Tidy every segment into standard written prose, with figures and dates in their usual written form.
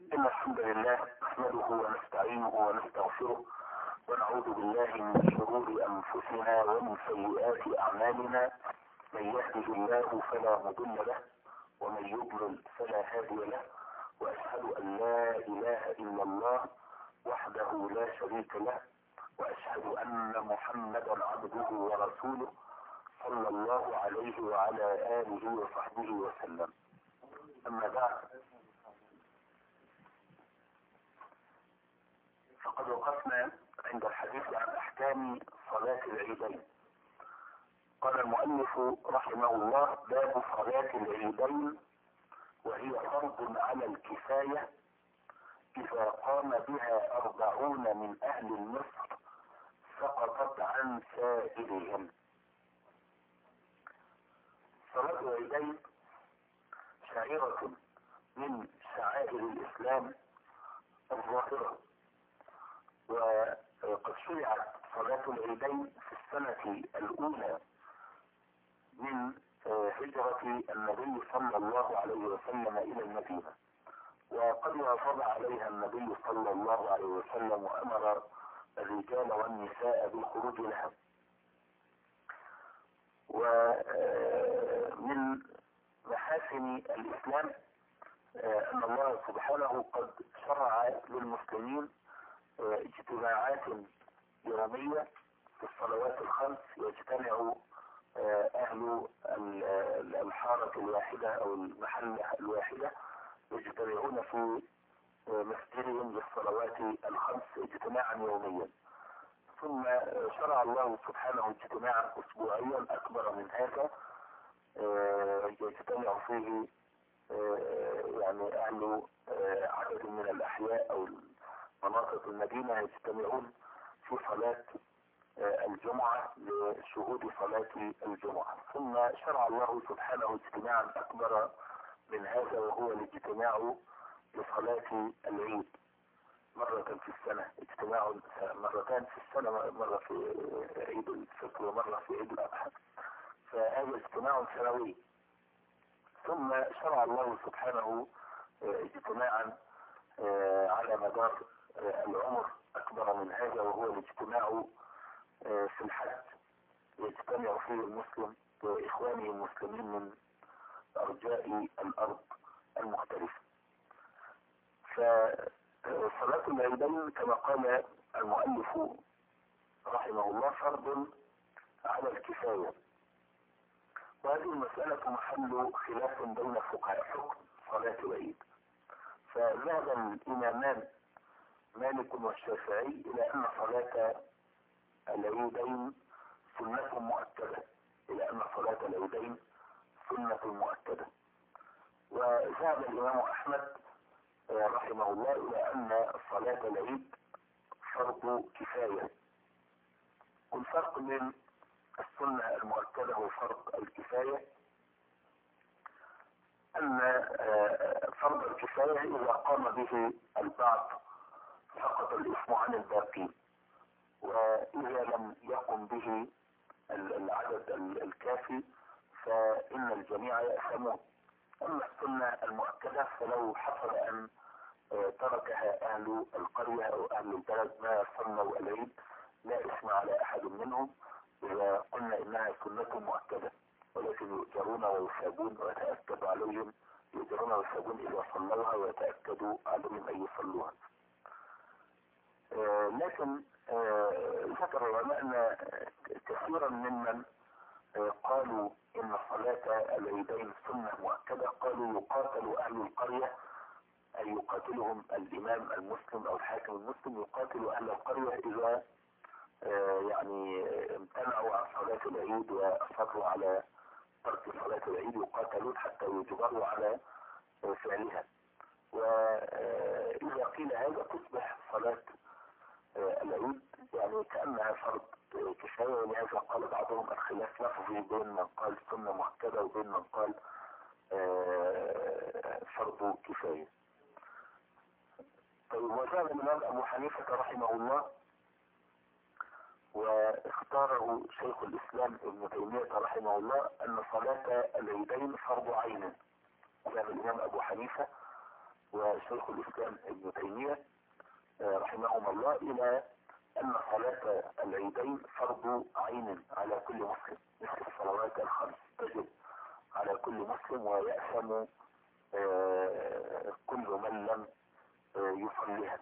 إن الحمد لله نحمده ونستعينه ونستغفره ونعوذ بالله من شرور أنفسنا ومن سيئات أعمالنا. من يهده الله فلا مضل له ومن يضلل فلا هادي له، وأشهد أن لا إله إلا الله وحده لا شريك له، وأشهد أن محمدا عبده ورسوله صلى الله عليه وعلى آله وصحبه وسلم. أما بعد، فقد وقفنا عند الحديث عن أحكام صلاة العيدين. قال المؤلف رحمه الله: باب صلاة العيدين، وهي فرض على الكفاية إذا قام بها 40 من أهل مصر سقطت عن سائرهم. صلاة العيدين شعيرة من شعائر الإسلام الظاهرة، وقد شرعت صلاة العيدين في السنة الأولى من هجرة النبي صلى الله عليه وسلم إلى المدينة، وقد واظب عليها النبي صلى الله عليه وسلم وأمر الرجال والنساء بالخروج لها. ومن محاسن الإسلام أن الله سبحانه قد شرع للمسلمين اجتماعات يومية في الصلوات الخمس، يجتمع أهل الحارة الواحدة أو المحلة الواحدة، يجتمعون في مسجدهم للصلوات الخمس اجتماعا يوميا. ثم شرع الله سبحانه اجتماعا أسبوعيا أكبر من هذا، يجتمع فيه يعني أهل عدد من الأحياء أو مناطق المدينة يجتمعون في صلاة الجمعة لشهود صلاة الجمعة. ثم شرع الله سبحانه اجتماعا أكبر من هذا، وهو الاجتماع لصلاة العيد مرة في السنة، اجتماع مرتان في السنة، مرة في عيد الفطر ومرة في عيد الأضحى، فهذا اجتماع سنوي. ثم شرع الله سبحانه اجتماعا على مدار العمر أكبر من هذا، وهو الاجتماع في الحج، يجتمع فيه المسلم وإخوانه المسلمين من أرجاء الأرض المختلفة. فصلاة العيدين كما قال المؤلف رحمه الله فرض على الكفاية، وهذه المسألة محل خلاف بين الفقهاء حكم صلاة العيد. فذهب الإمامان مالك والشافعي إلى أن صلاة العيدين سنة مؤكدة، وذهب الإمام أحمد رحمه الله إلى أن صلاة العيد فرض كفاية. والفرق بين السنة المؤكدة وفرض الكفاية أن فرض الكفاية إذا قام به البعض سقط الإثم عن الباقين، وإذا لم يقم به العدد الكافي فإن الجميع يأثمون. أما السنة المؤكدة فلو حصل أن تركها أهل القرية أو أهل البلد ما صلوا العيد لا إثم على أحد منهم، إذا قلنا إنها سنة مؤكدة، ولكن يؤجرون ويثابون ويتأكد عليهم، يؤجرون ويثابون إذا صلوها ويتأكدوا عليهم أن يصلوها. لكن ذكر العلماء أن كثيرا ممن قالوا إن صلاة العيدين سنة مؤكدة قالوا يقاتل أهل القرية، أي يقاتلهم الإمام المسلم أو الحاكم المسلم، يقاتل أهل القرية إذا يعني امتنعوا عن صلاة العيد وأصروا على ترك صلاة العيد، يقاتلون حتى يجبروا على فعلها. وإذا قيل هذا تصبح صلاة العيد يعني كأنها فرض كفاية، ولهذا قال بعضهم الخلاف لفظي بين من قال سنة مؤكدة وبين من قال فرض كفاية. طيب، وذهب الإمام أبو حنيفة رحمه الله واختاره شيخ الإسلام ابن تيمية رحمه الله أن صلاة العيدين فرض عين. ذهب الإمام أبو حنيفة وشيخ الإسلام ابن تيمية رحمهم الله إلى أن صلاة العيدين فرض عين على كل مسلم مثل الصلوات الخمس تجب على كل مسلم، ويأثم كل من لم يصليها.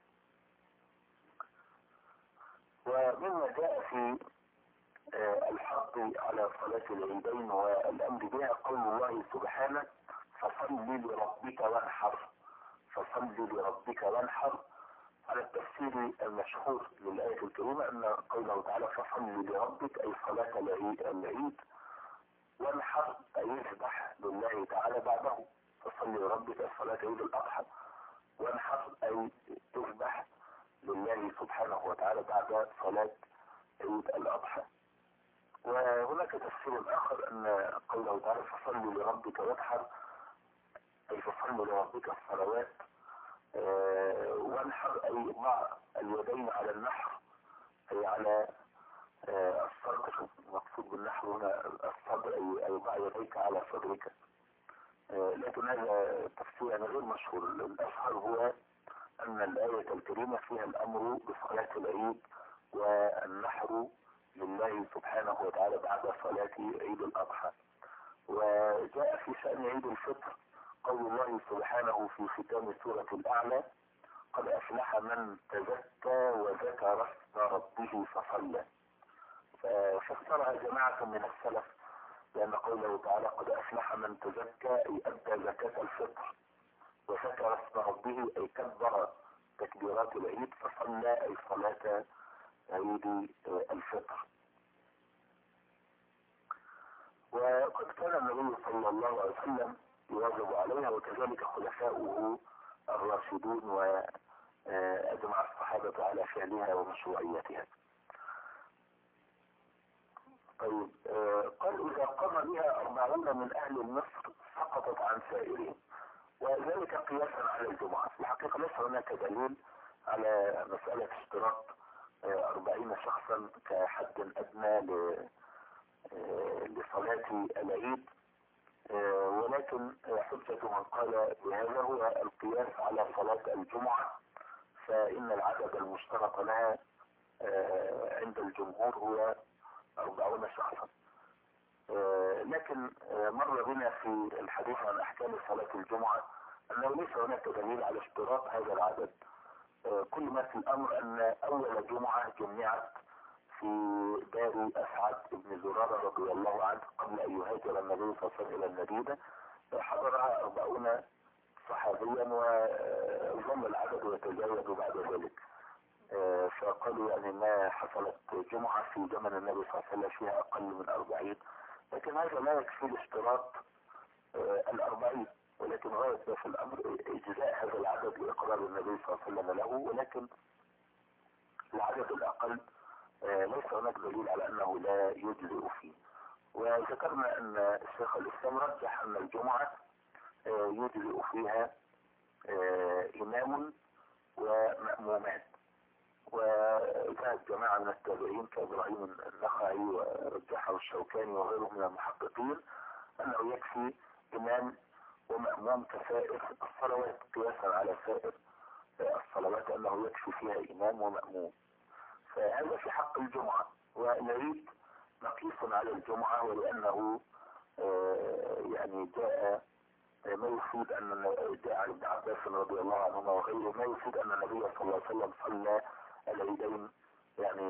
ومما جاء في الحض على صلاة العيدين والأمر بها قول الله سبحانه فصل لربك وانحر، فصل لربك وانحر، على التفسير المشهور للآية الكريمة أن قوله تعالى فصل لربك أي صلاة العيد، وانحر أي يذبح لله تعالى بعده، فصل لربك صلاة عيد الأضحى، وانحر أي تذبح لله سبحانه وتعالى بعد صلاة عيد الأضحى. وهناك تفسير آخر أن قوله تعالى فصل لربك وانحر أي فصل لربك الصلوات، وانحر أي ضع اليدين على النحر أي على الصدر، المقصود بالنحر هنا الصدر أي ضع يديك على صدرك. لكن هذا تفسير غير مشهور. الأشهر هو أن الآية الكريمة فيها الأمر بصلاة العيد والنحر لله سبحانه وتعالى بعد صلاة عيد الأضحى. وجاء في شأن عيد الفطر قول الله سبحانه في ختام سورة الأعلى قد أفلح من تزكى وذكر اسم ربه فصلى، ففسرها جماعة من السلف لأن قوله تعالى قد أفلح من تزكى أي أدى زكاة الفطر، وذكر اسم ربه أي كبر تكبيرات العيد، فصلى أي صلاة عيد الفطر. وقد كان النبي صلى الله عليه وسلم يواظب عليها وكذلك خلفاؤه الراشدون وأجمع الصحابة على فعلها ومشروعيتها. طيب قال إذا قام بها 40 من أهل مصر سقطت عن سائرهم، وذلك قياسا على الجمعة. في الحقيقة ليس هناك دليل على مسألة اشتراط 40 شخصا كحد أدنى لصلاة العيد، ولكن حجة من قال بهذا هو القياس على صلاة الجمعة، فإن العدد المشترك لها عند الجمهور هو 40 شخصا. لكن مر بنا في الحديث عن أحكام صلاة الجمعة أنه ليس هناك دليل على اشتراط هذا العدد. كل ما في الأمر أن أول جمعة جمعت في دار أسعد بن زرارة رضي الله عنه قبل أن يهاجر النبي صلى الله عليه وسلم إلى المدينة، حضرها 40 صحابيا وظل العدد يتزايد بعد ذلك. فقالوا يعني ما حصلت جمعة في زمن النبي صلى الله عليه وسلم فيها أقل من 40، لكن هذا لا يكفي الاشتراط 40، ولكن غاية في الأمر إجزاء هذا العدد لإقرار النبي صلى الله عليه وسلم له، ولكن العدد الأقل ليس هناك دليل على أنه لا يجزئ فيه. وذكرنا أن الشيخ الإسلام رجح أن الجمعة يجزئ فيها إمام ومأمومان، وذهب جماعة من التابعين كإبراهيم النخعي ورجحه الشوكاني وغيرهم من المحققين أنه يكفي إمام ومأموم كسائر الصلوات، قياسا على سائر الصلوات أنه يكفي فيها إمام ومأموم. فهذا في حق الجمعة، والعيد مقيس على الجمعة، ولأنه يعني جاء ما يفيد أن جاء عن ابن عباس رضي الله عنهما وغيره ما يفيد أن النبي صلى الله عليه وسلم صلى العيدين، يعني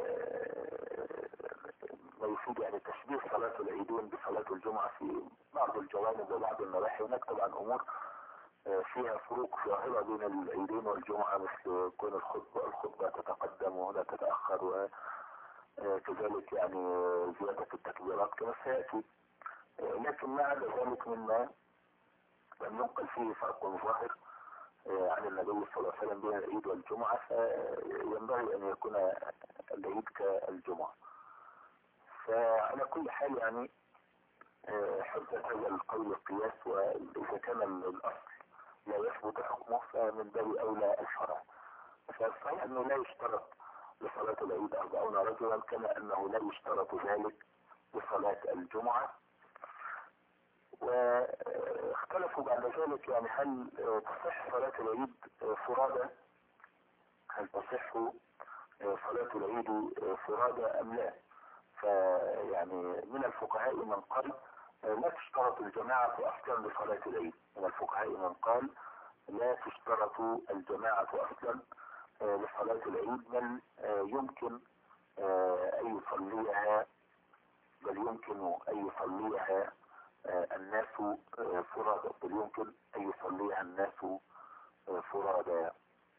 ما يفيد يعني تشبيه صلاة العيدين بصلاة الجمعة في بعض الجوانب وبعض النواحي. هناك طبعا أمور فيها فروق ظاهرة بين العيدين والجمعة، مثل كون الخطبة تتقدم وهنا تتأخر، وكذلك يعني زيادة التكبيرات كما سيأتي. لكن ما عدا ذلك مما لم ينقل فيه فرق ظاهر عن النبي صلى الله عليه وسلم بين العيد والجمعة، فينبغي أن يكون العيد كالجمعة. فعلى كل حال يعني حجة هذا القول القياس، وإذا كان الأصل لا يثبت حكمه فمن باب أولى الشرع. فالصحيح أنه لا يشترط لصلاة العيد 40 رجلا، كما أنه لا يشترط ذلك لصلاة الجمعة. واختلفوا بعد ذلك يعني هل تصح صلاة العيد فرادى، هل تصح صلاة العيد فرادى أم لا. فيعني من الفقهاء من قال لا تشترط الجماعة أصلا لصلاة العيد، من الفقهاء من قال لا تشترط الجماعة أصلا لصلاة العيد، بل يمكن أن يصليها، بل يمكن أن يصليها الناس فرادى، بل يمكن أن يصليها الناس فرادى.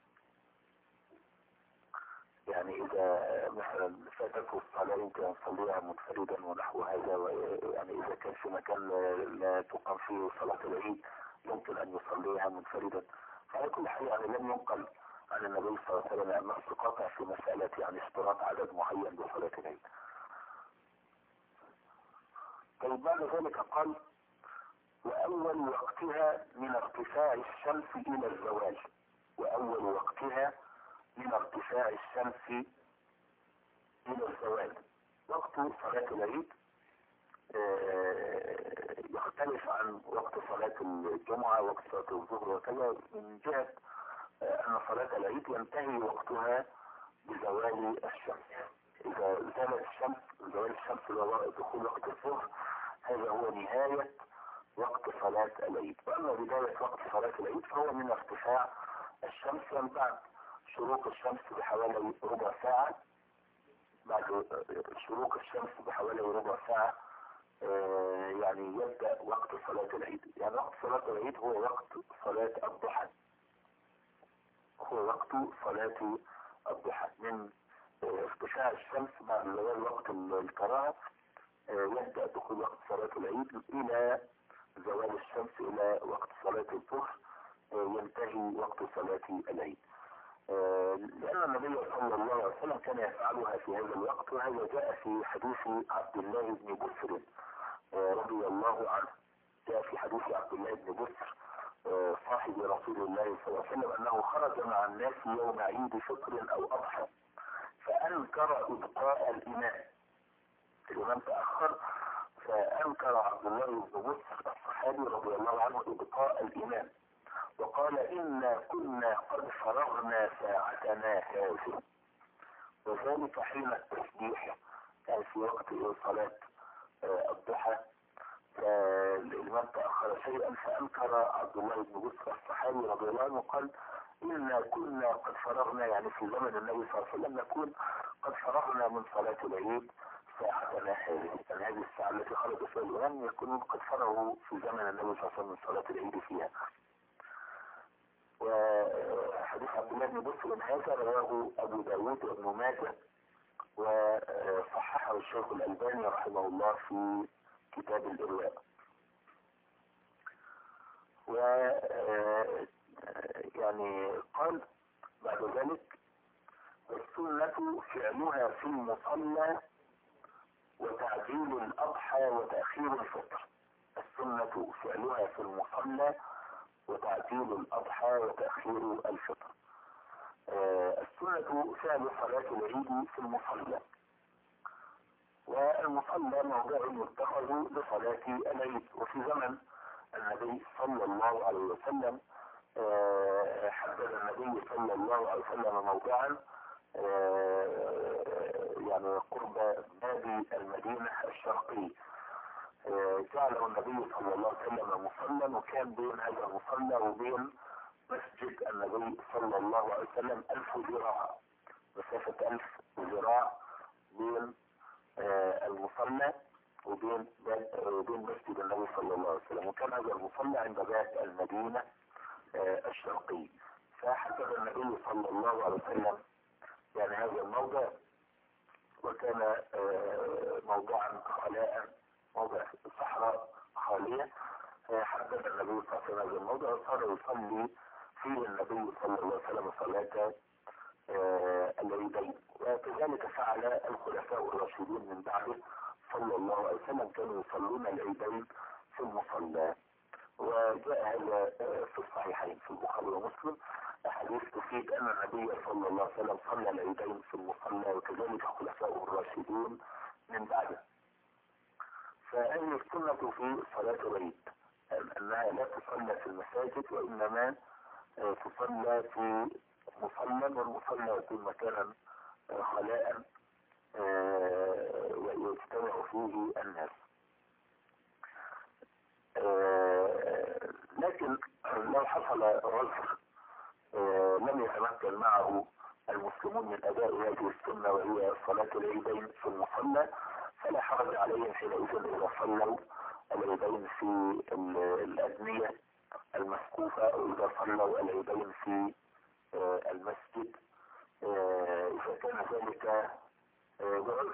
يعني إذا مثلا فاتته الصلاة يمكن يصليها منفردا ونحو هذا، يعني إذا كان في مكان لا تقام فيه صلاة العيد يمكن أن يصليها منفردا. فعلى كل حال يعني لم ينقل عن النبي صلى الله عليه وسلم النص قاطع في مسألة يعني اشتراط عدد معين بصلاة العيد. طيب بعد ذلك قال وأول وقتها من ارتفاع الشمس إلى الزوال، وأول وقتها من ارتفاع الشمس إلى الزوال. وقت صلاة العيد يختلف عن وقت صلاة الجمعة وقت صلاة الظهر وكذا، من جهة أن صلاة العيد ينتهي وقتها بزوال الشمس. إذا زالت الشمس، زوال الشمس دخول وقت الظهر، هذا هو نهاية وقت صلاة العيد. وأما بداية وقت صلاة العيد فهو من ارتفاع الشمس، يعني بعد شروق الشمس بحوالي ربع ساعة، بعد شروق الشمس بحوالي ربع ساعة يعني يبدأ وقت صلاة العيد. يعني وقت صلاة العيد هو وقت صلاة الضحى، هو وقت صلاة الضحى من ارتفاع الشمس بعد زوال وقت الكراهة، يبدأ دخول وقت صلاة العيد إلى زوال الشمس إلى وقت صلاة الظهر، ينتهي وقت صلاة العيد. لأن النبي صلى الله عليه وسلم كان يفعلها في هذا الوقت، وهذا جاء في حديث عبد الله بن بسر رضي الله عنه. جاء في حديث عبد الله بن بسر صاحب رسول الله صلى الله عليه وسلم أنه خرج مع الناس يوم عيد فطر أو أضحى فأنكر إبقاء الإمام تأخر، فأنكر عبد الله بن بسر الصحابي رضي الله عنه إبقاء الإمام، وقال إنا كنا قد فرغنا ساعتنا هذه، وذلك حين التسبيح، كان في وقت صلاة الضحى. فالإمام تأخر شيئا فأنكر عبد الله بن بسر الصحابي رضي الله عنه، قال إنا كنا قد فرغنا، يعني في زمن النبي صلى الله عليه وسلم نكون قد فرغنا من صلاة العيد ساعتنا هذه، يعني هذه الساعة التي خرج فيها الإمام يكونون قد فرغوا في زمن النبي صلى الله عليه وسلم من صلاة العيد فيها. وحديث عبد الله بن بسر هذا رواه أبو داود وابن ماجه، وصححه الشيخ الألباني رحمه الله في كتاب الإرواء. و يعني قال بعد ذلك السنة فعلها في المصلى وتعجيل الأضحى وتأخير الفطر. السنة فعلها في المصلى وتعجيل الأضحى وتأخير الفطر. السنة فعل صلاة العيد في المصلى، والمصلى موضع يتخذ لصلاة العيد. وفي زمن النبي صلى الله عليه وسلم حدد النبي صلى الله عليه وسلم موضعا يعني قرب باب المدينة الشرقي، جعله النبي صلى الله عليه وسلم مصلى، وكان بين هذا المصلى وبين مسجد النبي صلى الله عليه وسلم 1000 ذراع، مسافة 1000 ذراع بين المصلى وبين مسجد النبي صلى الله عليه وسلم، وكان هذا المصلى عند باب المدينة الشرقي. فحدد النبي صلى الله عليه وسلم يعني هذا الموضع، وكان موضعا خلاء، موضع صحراء خالية. حدد النبي صلى الله عليه وسلم هذا الموضع وصار يصلي فيه النبي صلى الله عليه وسلم صلاة العيدين. وكذلك فعل الخلفاء الراشدين من بعده صلى الله عليه وسلم، كانوا يصلون العيدين في المصلى. وجاء هذا في الصحيحين في البخاري ومسلم أحاديث تفيد أن النبي صلى الله عليه وسلم صلى العيدين في المصلى، وكذلك خلفاء الراشدين من بعده. فهذه السنة في صلاة العيد أنها لا تصلى في المساجد وإنما تصلى في مصلى، والمصلى يكون مكانا خلاء يجتمع فيه الناس. لكن لو حصل عذر لم يتمكن معه المسلمون من أداء هذه السنة وهي صلاة العيدين في المصلى، فلا حرج عليهم حينئذ إذا صلوا العيدين في الأبنية المسقوفة أو إذا صلوا العيدين في المسجد إذا كان ذلك بعذر.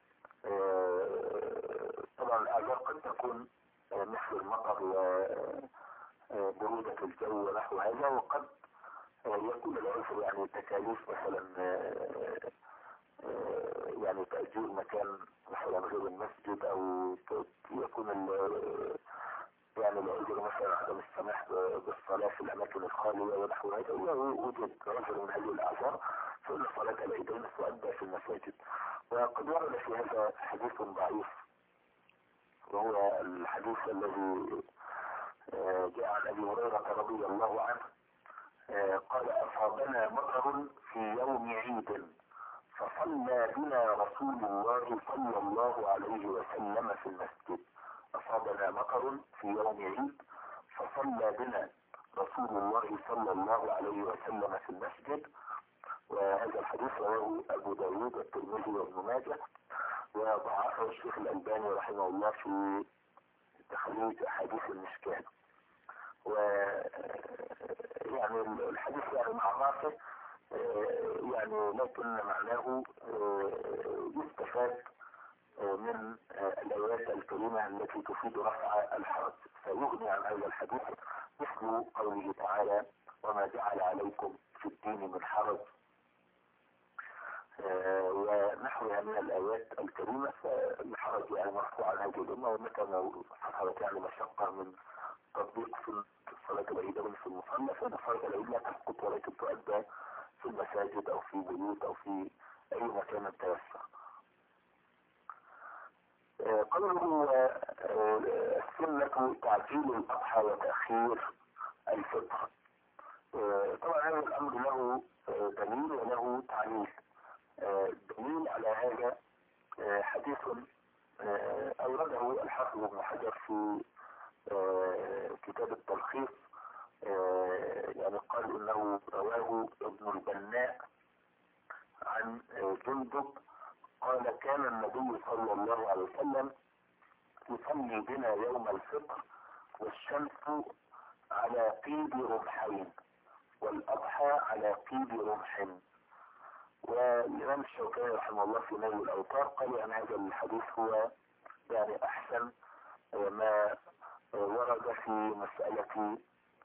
طبعا الأعذار قد تكون مثل المطر وبرودة الجو ونحو هذا، وقد يكون العذر يعني تكاليف مثلا يعني تأجير مكان مثلا غير المسجد، أو يكون يعني العذر مثلا عدم السماح بالصلاة في الأماكن الخالية ونحو هذا. وجد عذر من هذه الأعذار فإن صلاة العيدين تؤدى في المساجد. وقد ورد في هذا حديث ضعيف، وهو الحديث الذي جاء عن أبي هريرة رضي الله عنه قال: أصابنا مطر في يوم عيد فصلى بنا رسول الله صلى الله عليه وسلم في المسجد. أصابنا مطر في يوم عيد فصلى بنا رسول الله صلى الله عليه وسلم في المسجد. وهذا الحديث رواه أبو داود والترمذي وابن ماجه، وضعفه الشيخ الألباني رحمه الله في تخريج أحاديث المشكاة. ويعني الحديث يعني مع ضعفه يعني لكن معناه يستفاد من الآيات الكريمة التي تفيد رفع الحرج، فيغني عن هذا الحديث مثل قوله تعالى: وما جعل عليكم في الدين من حرج، ونحوها من الآيات الكريمة. فالحرج يعني مرفوع عن هذه الأمة، ومتى ما حصلت يعني مشقة من تطبيق في صلاة العيدين في المصلى فإن صلاة العيد لا تسقط ولكن تؤدى في المساجد أو في بيوت أو في أي مكان تيسر. قوله السنة تعجيل الأضحى وتأخير الفطر. طبعا هذا الأمر له دليل وله تعليل. الدليل على هذا حديث أورده الحافظ ابن حجر في كتاب التلخيص، يعني قال إنه رواه ابن البناء عن جندب قال: كان النبي صلى الله عليه وسلم يصلي بنا يوم الفطر والشمس على قيد رمحين والأضحى على قيد رمح. والإمام الشوكاني رحمه الله في نيل الأوطار قال أن هذا الحديث هو يعني أحسن ما ورد في مسألة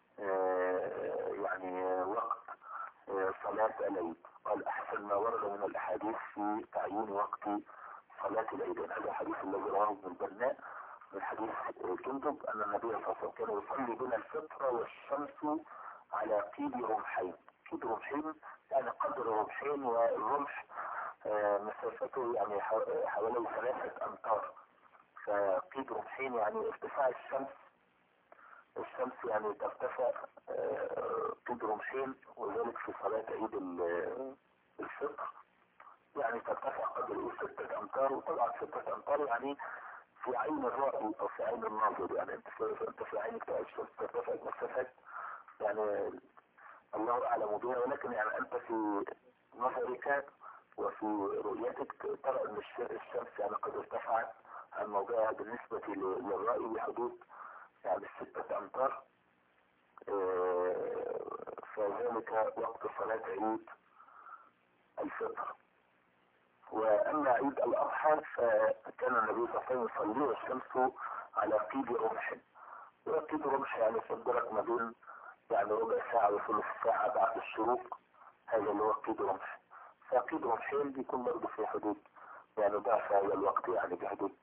يعني وقت صلاة العيد. قال: أحسن ما ورد من الأحاديث في تعيين وقت صلاة العيد. هذا الحديث الذي رواه ابن البناء من حديث جندب أن النبي صلى الله عليه وسلم كان يصلي بنا الفطر والشمس على قيد رمحين. قيد رمحين يعني قدر رمحين، والرمح مسافته يعني حوالي 3 أمتار. فقيد رمحين يعني ارتفاع الشمس يعني ترتفع قيد رمحين، وذلك في صلاة عيد الفطر يعني ترتفع قدر 6 أمتار. وطبعا 6 أمتار يعني في عين الرائي او في عين الناظر، يعني انت في عينك ترى الشمس ترتفع مسافات يعني الله اعلم بها، ولكن يعني انت في نظرك وفي رؤيتك ترى ان الشمس يعني قد ارتفعت عن موضعها بالنسبة للرائي بحدود يعني 6 أمتار. فذلك وقت صلاة عيد الفطر. وأما عيد الأضحى فكان النبي صلى الله عليه وسلم يصلي والشمس على قيد رمح. وقيد رمح يعني صدرك ما بين يعني ربع ساعة وثلث ساعة بعد الشروق، هذا اللي هو قيد رمح. فقيد رمحين بيكون برضه في حدود يعني ضعف هذا الوقت، يعني بحدود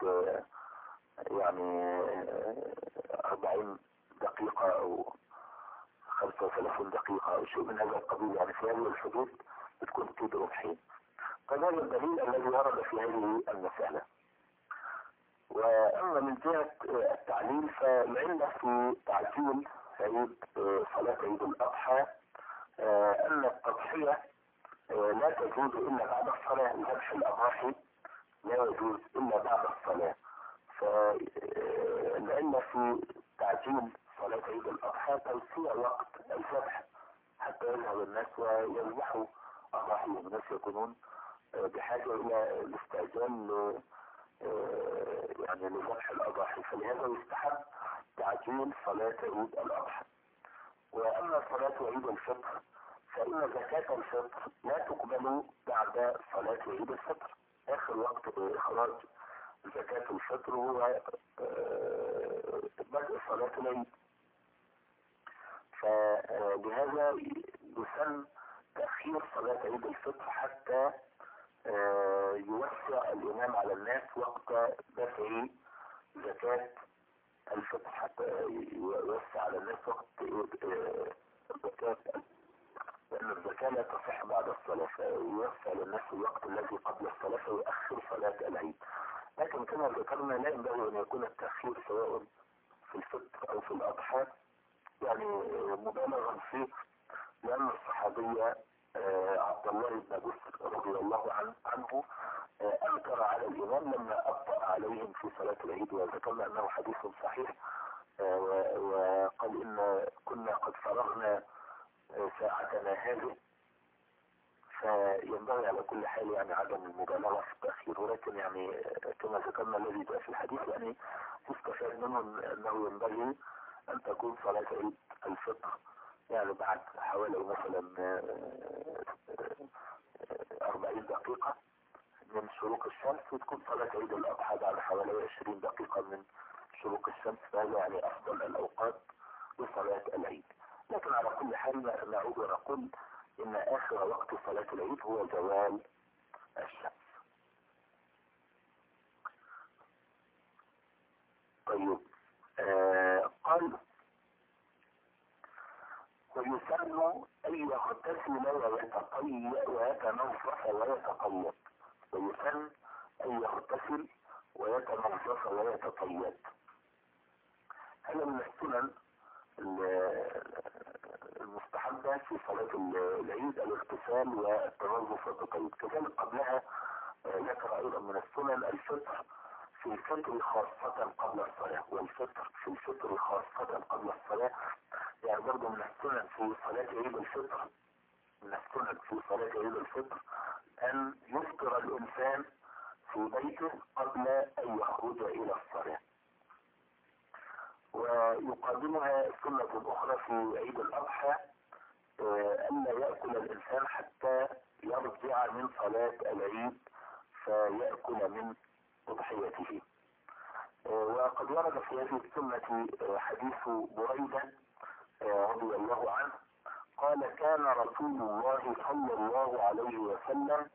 يعني 40 دقيقة أو 35 دقيقة أو شيء من هذا القبيل، يعني في هذه الحدود بتكون قيد رمحين. فهذا الدليل الذي ورد في هذه المسألة. وأما من جهة التعليل فالعلة في تعجيل عيد صلاة عيد الأضحى أن التضحية لا تجوز إلا بعد الصلاة. ذبح الأضاحي لا يجوز إلا بعد الصلاة. فالعلة في تعجيل صلاة عيد الأضحى توسيع وقت الذبح حتى يذهب الناس ويذبحوا أضاحيهم. الناس يكونون بحاجة إلى الاستعجال يعني لذبح الأضاحي، فلهذا يستحب تعجيل صلاة عيد الأضحى. وأما صلاة عيد الفطر فإن زكاة الفطر لا تقبل بعد صلاة عيد الفطر. آخر وقت إخراج زكاة الفطر هو بدء صلاة العيد. فلهذا يسن تأخير صلاة عيد الفطر حتى يوسع الإمام على الناس وقت دفع زكاة الفطر، حتى يوسع على الناس وقت زكاة، لأن الزكاة لا تصح بعد الصلاة، فيوسع للناس الوقت الذي قبل الصلاة فيؤخر صلاة العيد. لكن كما ذكرنا لا ينبغي أن يكون التأخير سواء في الفطر أو في الأضحى يعني مبالغا فيه، لأن الصحابية عبد الله بن بسر رضي الله عنه أنكر على الإمام لما أبطأ عليهم في صلاة العيد، وذكرنا أنه حديث صحيح، وقال إن كنا قد فرغنا ساعتنا هذه. فينبغي على كل حال يعني عدم المبالغة في التأخير، ولكن يعني كما ذكرنا الذي جاء في الحديث يعني يستفاد منه أنه ينبغي أن تكون صلاة عيد الفطر يعني بعد حوالي مثلا 40 دقيقة من شروق الشمس، وتكون صلاة عيد الأضحى بعد حوالي 20 دقيقة من شروق الشمس، فهذا يعني أفضل الأوقات لصلاة العيد. لكن على كل حال نعود ونقول إن آخر وقت صلاة العيد هو زوال الشمس. طيب قال ويسن أن يغتسل ويتنظف ويتطيب. ويسن أن يغتسل ويتنظف ويتطيب. هذا من السنن المستحبة في صلاة العيد الاغتسال والتنظف والتطيب. كذلك قبلها ذكر أيضا من السنن الفطر في الفطر خاصة قبل الصلاة، والفطر في الفطر خاصة قبل الصلاة. يعني برضه من السنن في صلاة عيد الفطر، من السنن في صلاة عيد الفطر أن يفطر الإنسان في بيته قبل أن يخرج إلى الصلاة. ويقابلها سنة أخرى في عيد الأضحى ألا يأكل الإنسان حتى يرجع من صلاة العيد فيأكل من أضحيته. وقد ورد في هذه السنة حديث بريدة رضي الله عنه قال كان رسول الله صلى الله عليه وسلم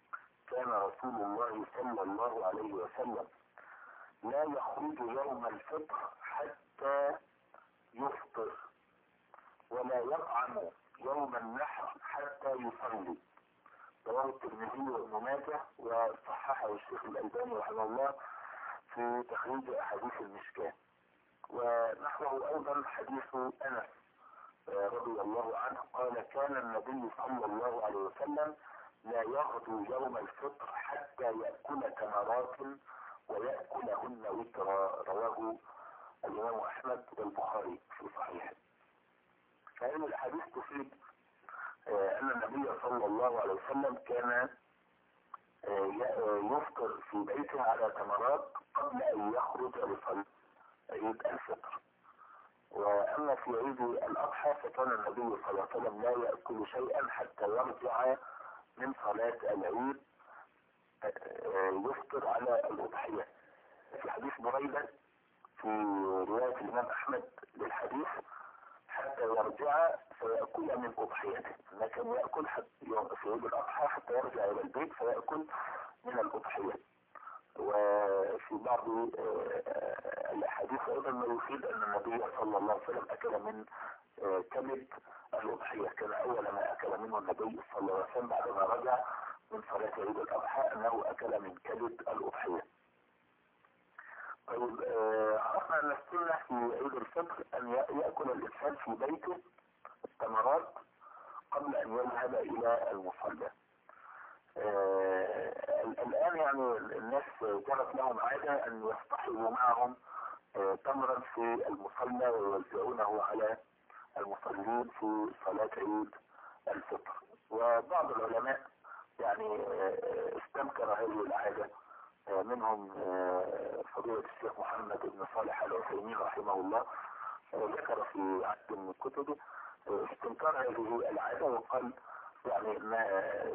لا يخرج يوم الفطر حتى يفطر، ولا يطعم يوم النحر حتى يصلي. رواه الترمذي وابن ماجه وصححه الشيخ الألباني رحمه الله في تخريج أحاديث المشكاة. ونحوه أيضا حديث أنس رضي الله عنه قال كان النبي صلى الله عليه وسلم لا يغدو يوم الفطر حتى يأكل تمرات ويأكلهن وترا. رواه الإمام أحمد والبخاري في صحيحه. فهذه الحديث تفيد أن النبي صلى الله عليه وسلم كان يفطر في بيته على تمرات قبل أن يخرج لصلاة عيد الفطر. وأما في عيد الأضحى فكان النبي صلى الله عليه وسلم لا يأكل شيئا حتى يرجع من صلاة العيد يفطر على الأضحية. في حديث بريدة في رواية الإمام أحمد للحديث حتى يرجع فيأكل من أضحيته، لكن يأكل في عيد الأضحى حتى يرجع إلى البيت فيأكل من الأضحية. وفي بعض الأحاديث أيضا ما يفيد أن النبي صلى الله عليه وسلم أكل من كبد الأضحية. كان أول ما أكل منه النبي صلى الله عليه وسلم بعدما رجع من صلاة عيد الأضحى أنه أكل من كبد الأضحية. طيب عرفنا ان السنة في عيد الفطر ان يأكل الانسان في بيته التمرات قبل ان يذهب الى المصلى. الان يعني الناس جرت لهم عادة ان يصطحبوا معهم تمرا في المصلى ويوزعونه على المصلين في صلاة عيد الفطر. وبعض العلماء يعني استنكر هذه العادة، منهم فضيلة الشيخ محمد بن صالح العثيمين رحمه الله، ذكر في عدد من كتبه استنكار هذه العادة وقال يعني انها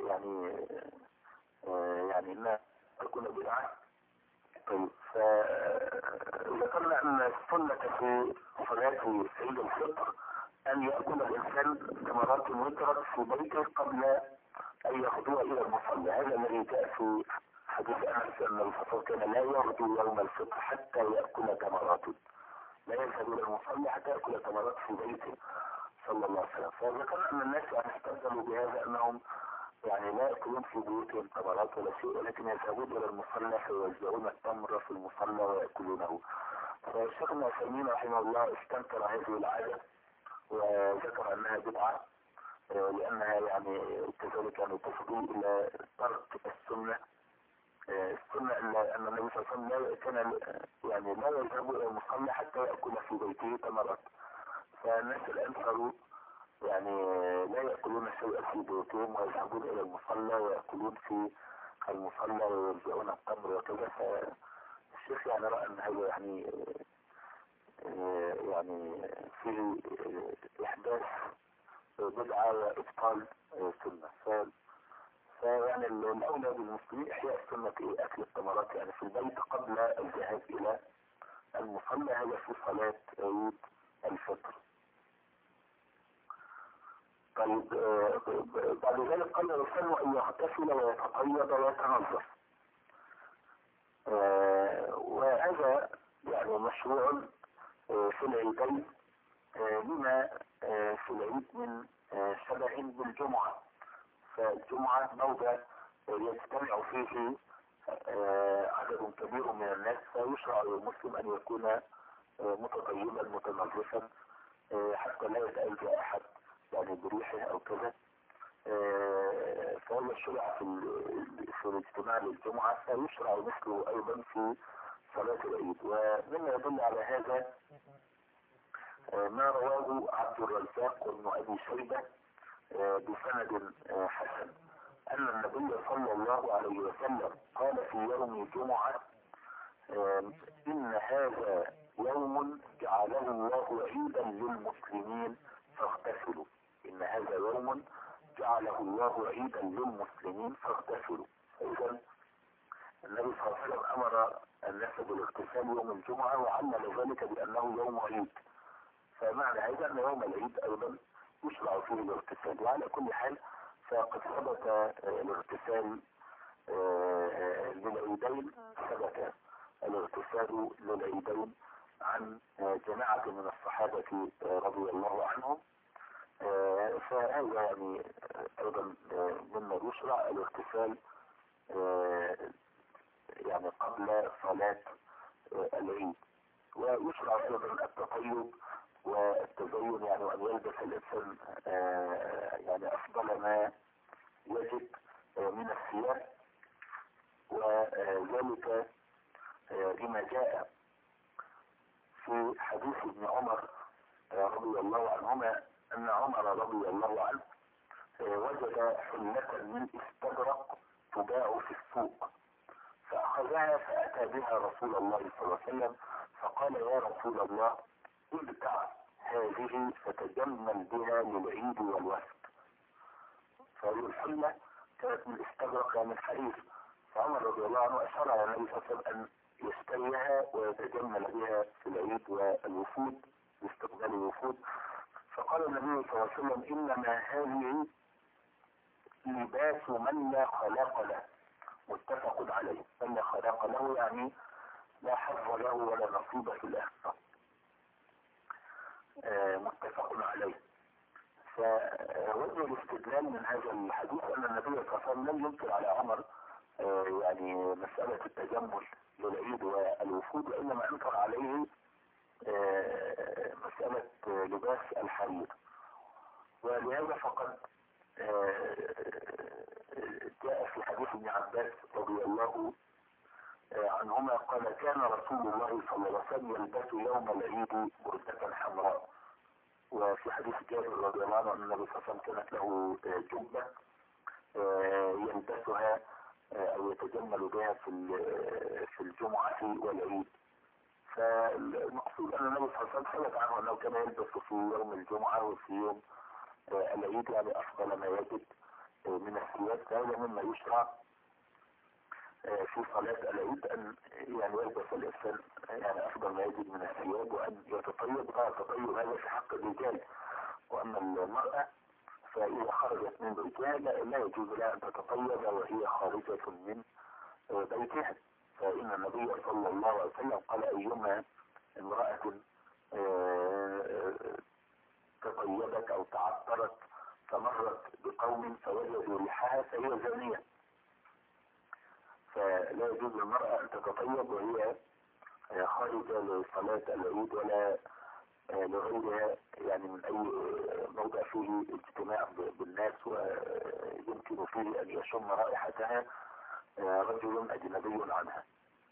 انها تكون بدعة. طيب فذكرنا ان السنة في صلاة عيد الفطر ان يأكل الانسان ثمرات وترت في بيته قبل ان يغدو الى المصلى. هذا الذي جاء في حديث انس ان الرسول كان لا يغدو يوم الفطر حتى يأكل تمرات، لا يذهب الى المصلى حتى يأكل تمرات في بيته صلى الله عليه وسلم. فذكرنا ان الناس يعني استدلوا بهذا انهم يعني لا يأكلون في بيوتهم تمرات ولا شيء، ولكن يذهبون الى المصلى فيوزعون التمر في المصلى ويأكلونه. فالشيخ ابن عثيمين رحمه الله استنكر هذه العادة وذكر انها بدعة، لانها يعني كذلك يعني تفضي الى ترك السنة. السنة ان النبي صلى الله عليه وسلم كان يعني لا يذهب الى المصلى حتى يأكل في بيته تمرات. فالناس الان صاروا يعني لا يأكلون شيئا في بيوتهم ويذهبون الى المصلى ويأكلون في المصلى ويوزعون التمر وكذا. فالشيخ يعني رأى ان هذا يعني فيه احداث بدعة وابطال سنة. فيعني الاولى بالمسلمين احياء سنة اكل التمرات يعني في البيت قبل الذهاب الى المصلى، هذا في صلاة عيد الفطر. طيب بعد ذلك قال الإنسان أن يغتسل ويتقيض ويتنظف، وهذا يعني مشروع في العيدين لما في العيد من شبه بالجمعة. فالجمعة موضع يجتمع فيه عدد كبير من الناس، فيشرع للمسلم أن يكون متطيبا متنظفا حتى لا يتأذى أحد يعني بريحه أو كذا. فهو الشرع في الاجتماع للجمعة، فيشرع مثله أيضا في صلاة العيد. ومما يدل على هذا ما رواه عبد الرزاق وابن أبي شيبة بسند حسن أن النبي صلى الله عليه وسلم قال في يوم الجمعة إن هذا يوم جعله الله عيدا للمسلمين فاغتسلوا. إن هذا يوم جعله الله عيدا للمسلمين فاغتسلوا. إذن النبي صلى الله عليه وسلم أمر الناس بالاغتسال يوم الجمعة وعلل ذلك بأنه يوم عيد. فمعنى هذا أن يوم العيد أيضا يشرع فيه الاغتسال. وعلى كل حال فقد ثبت الاغتسال للعيدين، ثبت الاغتسال للعيدين عن جماعة من الصحابة رضي الله عنهم. فهذا يعني ايضا مما يشرع الاغتسال يعني قبل صلاة العيد. ويشرع ايضا التطيب والتزين، يعني ان يلبس الانسان يعني افضل ما يجب من الثياب، وذلك لما جاء في حديث ابن عمر رضي الله عنهما ان عمر رضي الله عنه وجد حلة من استبرق تباع في السوق، فأخذها فأتى بها رسول الله صلى الله عليه وسلم فقال يا رسول الله ابتع هذه فتجمل بها للعيد والوفد. فهذه الحلة كانت من استبرق من حرير، فعمر رضي الله عنه أشار على النبي صلى الله عليه وسلم أن يشتريها ويتجمل بها في العيد والوفود باستقبال الوفود. فقال النبي صلى الله عليه وسلم إنما هذه لباس من لا خلاق له، متفق عليه. من لا خلاق له يعني لا حظ له ولا نصيب في الآخرة، متفق عليه. فوجه الاستدلال من هذا الحديث أن النبي صلى الله عليه وسلم لم ينكر على عمر يعني مسألة التجمل للعيد والوفود، وإنما أنكر عليه مسألة لباس الحرير. ولهذا فقد جاء في حديث ابن عباس رضي الله عنهما قال كان رسول الله صلى الله عليه وسلم يلبس يوم العيد بردة حمراء. وفي حديث جابر رضي الله عنه أن النبي صلى الله عليه وسلم كانت له جبة يلبسها أو يتجمل بها في الجمعة والعيد. فالمقصود أن النبي صلى الله عليه وسلم ثبت عنه أنه كان يلبس في يوم الجمعة وفي يوم العيد يعني أفضل ما يجد من الثياب. فهذا مما يشرع في صلاة العيد أن يعني يلبس الإنسان يعني أفضل ما يجد من الثياب، وأن يتطيب. التطيب هذا في حق الرجال، وأما المرأة فإذا خرجت من بيتها لا يجوز لها أن تتطيب وهي خارجة من بيتها. فإن النبي صلى الله عليه وسلم قال أيما امرأة تطيبت أو تعطرت فمرت بقوم فوجدوا ريحها فهي زانية. فلا يجوز للمرأة أن تتطيب وهي خارجة لصلاة العيد ولا لغيرها، يعني من أي موضع فيه اجتماع بالناس ويمكن فيه أن يشم رائحتها رجل أجنبي عنها،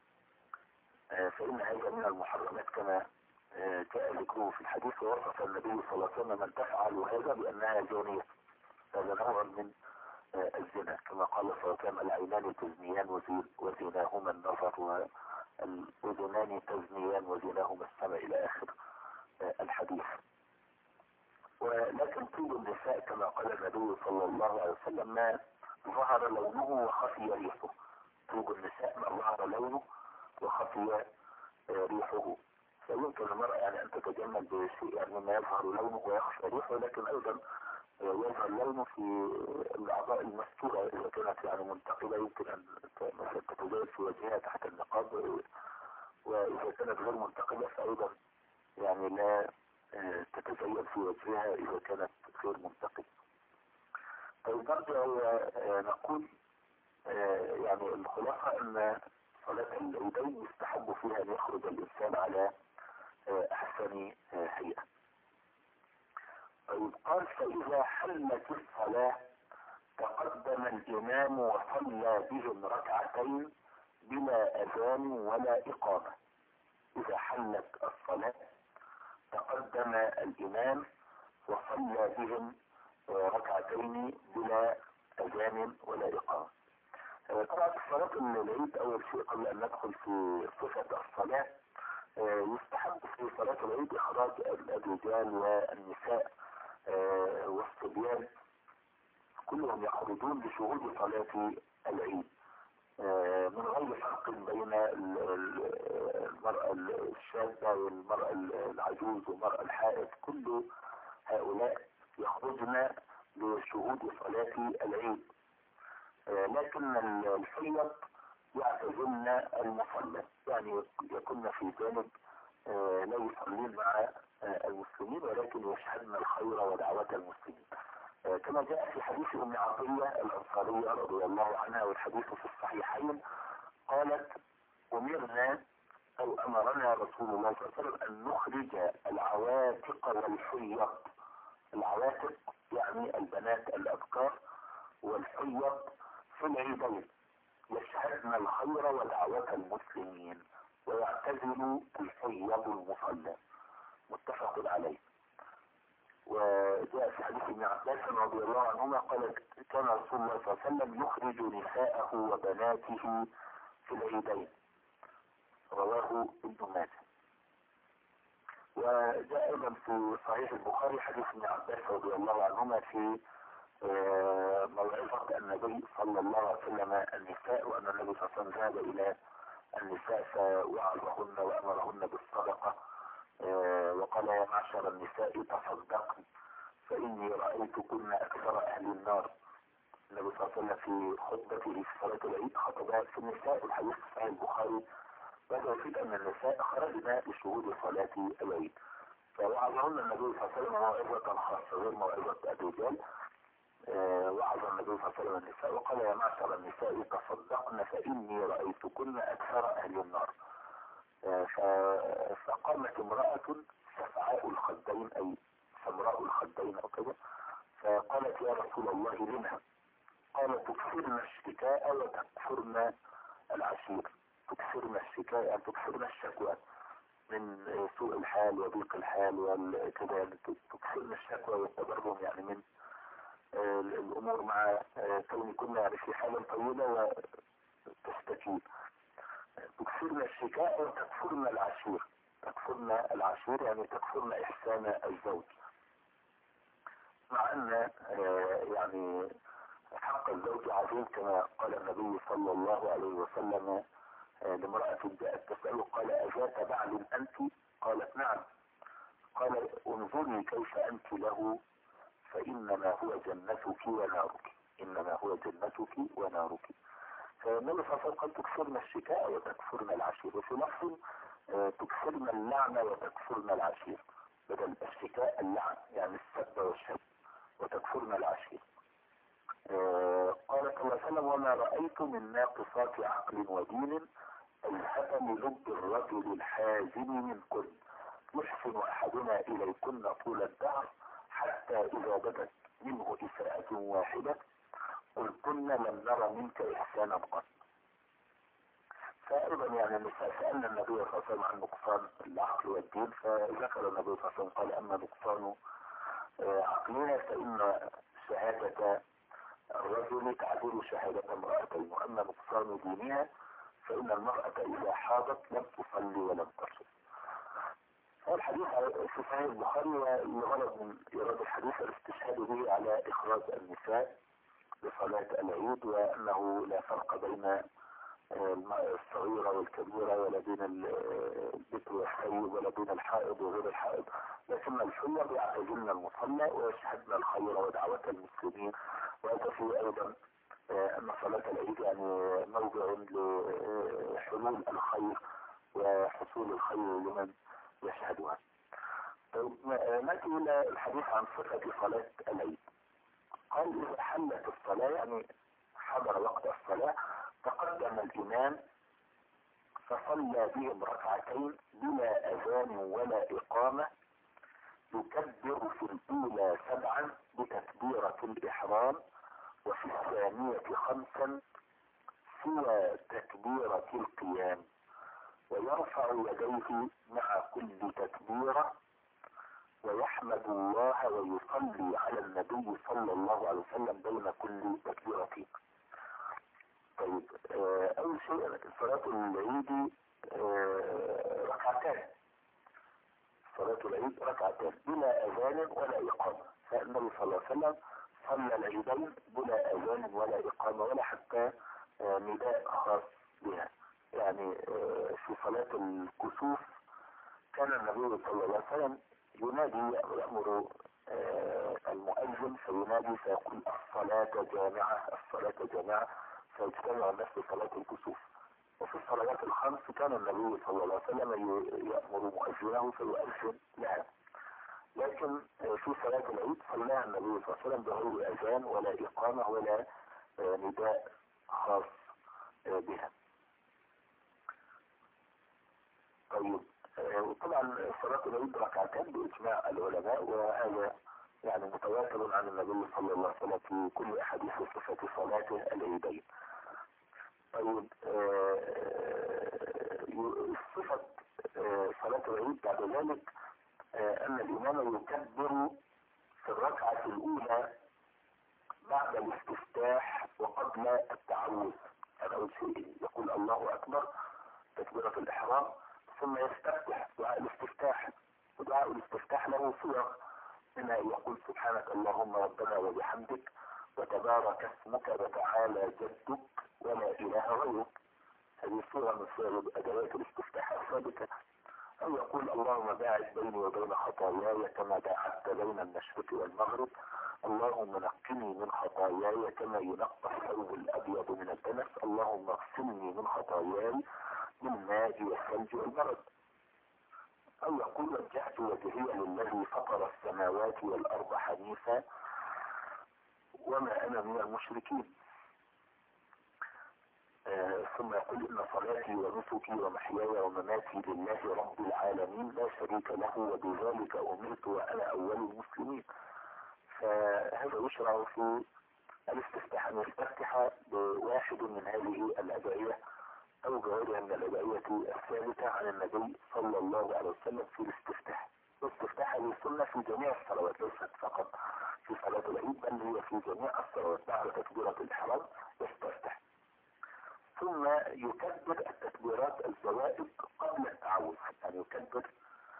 فإن هذا من المحرمات كما جاء ذكره في الحديث. ووصف النبي صلى الله عليه وسلم من تفعل هذا بأنها زانية. هذا نوع من الزنا كما قال صلى الله عليه وسلم العينان تزنيان وزناهما النظر والأذنان تزنيان وزناهما السمع إلى آخر الحديث. ولكن طيب النساء كما قال النبي صلى الله عليه وسلم ما ظهر لونه وخفي ريحه. طيب النساء ما ظهر لونه وخفي ريحه. فيمكن المرأة يعني أن تتجمل بشيء يعني ما يظهر لونه ويخفى ريحه، لكن أيضا يظهر لونه في الأعضاء المستورة إذا كانت يعني منتقبة، يمكن أن مثلا تتزايد في وجهها تحت النقاب، وإذا كانت غير منتقبة فأيضا يعني لا تتزين في وجهها إذا كانت غير منتقبة. طيب برضه نقول يعني الخلاصة أن صلاة العيدين يستحب فيها أن يخرج الإنسان على أحسن هيئة. طيب قال فإذا حلت الصلاة تقدم الإمام وصلى بهم ركعتين بلا أذان ولا إقامة. إذا حلت الصلاة تقدم الإمام وصلى بهم ركعتين بلا أذان ولا إقامة. طبعا في صلاة العيد أول شيء قبل أن ندخل في صفة الصلاة يستحب في صلاة العيد إخراج الرجال والنساء والصبيان كلهم يخرجون لشهود صلاة العيد من غير فرق بين المرأة الشابة والمرأة العجوز والمرأة الحائض. كل هؤلاء يخرجن لشهود صلاة العيد، لكن الحيض يعتزلن المصلى، يعني يكن في جانب لا يصلين مع المسلمين ولكن يشهدن الخير ودعوة المسلمين، كما جاء في حديث أم عطية الأنصارية رضي الله عنها والحديث في الصحيحين قالت أمرنا أو أمرنا رسول الله صلى الله عليه وسلم أن نخرج العواتق والحيض. العواتق يعني البنات الأبكار، والحيض في العيدين يشهدن الخير ودعوة المسلمين ويعتزل الحيض المصلى. متفق عليه. وجاء في حديث ابن عباس رضي الله عنهما قال كان رسول الله صلى الله عليه وسلم يخرج نساءه وبناته في العيدين، رواه ابن ماجه. وجاء ايضا في صحيح البخاري حديث ابن عباس رضي الله عنهما في موعظة النبي صلى الله عليه وسلم النساء، وأن النبي صلى الله عليه وسلم ذهب إلى النساء فوعظهن وأمرهن بالصدقة وقال يا معشر النساء تصدقن فإني رأيتكن أكثر أهل النار. النبي صلى الله عليه وسلم في خطبته في صلاة العيد خطبات في النساء. الحديث في صحيح البخاري وهذا يفيد أن النساء خرجن لشهود صلاة العيد، فوعظهن النبي صلى الله عليه وسلم موعظة خاصة غير موعظة الرجال وعظ النبي صلى الله عليه وسلم النساء وقال يا معشر النساء تصدقن فإني رأيتكن أكثر أهل النار. فقامت امرأة سفعاء الخدين أي سمراء الخدين أو كذا، فقالت يا رسول الله لما؟ قال تكثرن الشكاء وتكثرن العشير. تكثرن الشكاء يعني تكثرن الشكوى من سوء الحال وضيق الحال وكذا، تكثرن الشكوى والتبرم يعني من الامور مع كون كنا يعني في حالة طويلة وتستكين. تكثرن الشكاء وتكثرن العشير. تكثرن العشير يعني تكثرن احسان الزوج، مع ان يعني حق الزوج عظيم كما قال النبي صلى الله عليه وسلم لامرأة جاءت تسأله قال أذات بعل أنت؟ قالت نعم. قال انظري كيف أنت له فإنما هو جنتك ونارك. إنما هو جنتك ونارك. فالنبي صلى الله عليه وسلم قال تكثرن الشكاء وتكثرن العشير، وفي لفظ تكثرن اللعنة وتكثرن العشير، بدل الشكاء اللعن يعني السب والشتم، وتكثرن العشير. قال صلى الله عليه وسلم وما رأيت من ناقصات عقل ودين ألهب للب الرجل الحازم منكن يحسن أحدنا إليكن طول الدهر حتى إذا بدت منه إساءة واحدة قلتن لم نرى منك إحسانا قط. فأيضا يعني النساء سألنا النبي صلى الله عليه وسلم عن نقصان العقل والدين، فذكر النبي صلى الله عليه وسلم قال أما نقصان عقلنا فإن شهادة الرجل تعدل شهادة امرأتين، وأما نقصان دينها فإن المرأة إذا حاضت لم تصلي ولم تصل. الحديث في صحيح البخاري والغرض من إيراد الحديث الاستشهاد به على إخراج النساء لصلاة العيد، وأنه لا فرق بين الصغيرة والكبيرة ولا بين البكر والثيب ولا بين الحائض وغير الحائض، لكن الحيض يعتزلن المصلى ويشهدن الخير ودعوة المسلمين. ويكفي أيضا أن صلاة العيد يعني موضع لحلول الخير وحصول الخير لمن يشهدها. نأتي إلى الحديث عن صفة صلاة العيد. قال إذا حلت الصلاة يعني حضر وقت الصلاة تقدم الإمام فصلى بهم ركعتين بلا أذان ولا إقامة يكبر في الأولى 7 بتكبيرة الإحرام وفي الثانية 5 سوى تكبيرة القيام، ويرفع يديه مع كل تكبيرة ويحمد الله ويصلي على النبي صلى الله عليه وسلم بين كل تكبيرتين. طيب أول شيء صلاة العيد ركعتان. صلاة العيد ركعتان بلا أذان ولا إقامة، فالنبي صلى الله عليه وسلم صلى العيدين بلا أذان ولا إقامة ولا حتى نداء خاص بها. يعني في صلاة الكسوف كان النبي صلى الله عليه وسلم ينادي يأمر المؤذن فينادي فيقول الصلاة جامعة الصلاة جامعة، فيجتمع الناس في صلاة الكسوف. وفي الصلوات الخمس كان النبي صلى الله عليه وسلم يأمر مؤذنه فيؤذن لها، لكن في صلاة العيد صلاها النبي صلى الله عليه وسلم بغير أذان ولا إقامة ولا نداء خاص بها. طيب طبعا صلاة العيد ركعتان بإجماع العلماء، وهذا يعني متواتر عن النبي صلى الله عليه وسلم في كل أحاديث صفة صلاة العيدين. طيب صفة صلاة العيد بعد ذلك أن الإمام يكبر في الركعة الأولى بعد الاستفتاح وقبل التعوذ. أول شيء يقول الله أكبر تكبيرة الإحرام، ثم يستفتح دعاء الاستفتاح، ودعاء الاستفتاح له صيغ منها يقول سبحانك اللهم ربنا وبحمدك وتبارك اسمك وتعالى جدك ولا إله غيرك. هذه صيغة من صيغ أدوات الاستفتاح الثابتة. أو يقول اللهم باعد بيني وبين خطاياي كما باعدت بين المشرق والمغرب، اللهم نقني من خطاياي كما ينقى الثوب الأبيض من الدنس، اللهم اغسلني من خطاياي بالماء والثلج والبرد. أو يقول وجهت وجهي للذي فطر السماوات والأرض حنيفا وما أنا من المشركين. ثم يقول إن صلاتي ونسكي ومحياي ومماتي لله رب العالمين لا شريك له وبذلك أمرت وأنا أول المسلمين. فهذا يشرع في الاستفتاح أن يستفتح بواحد من هذه الأدعية أو غيرها من الأدعية الثابتة عن النبي صلى الله عليه وسلم في الاستفتاح. الاستفتاح هذه سنة في جميع الصلوات، ليست فقط في صلاة العيد بل هي في جميع الصلوات. بعد تكبيرة الإحرام يستفتح، ثم يكبر التكبيرات الزوائد قبل التعوذ. يعني يكبر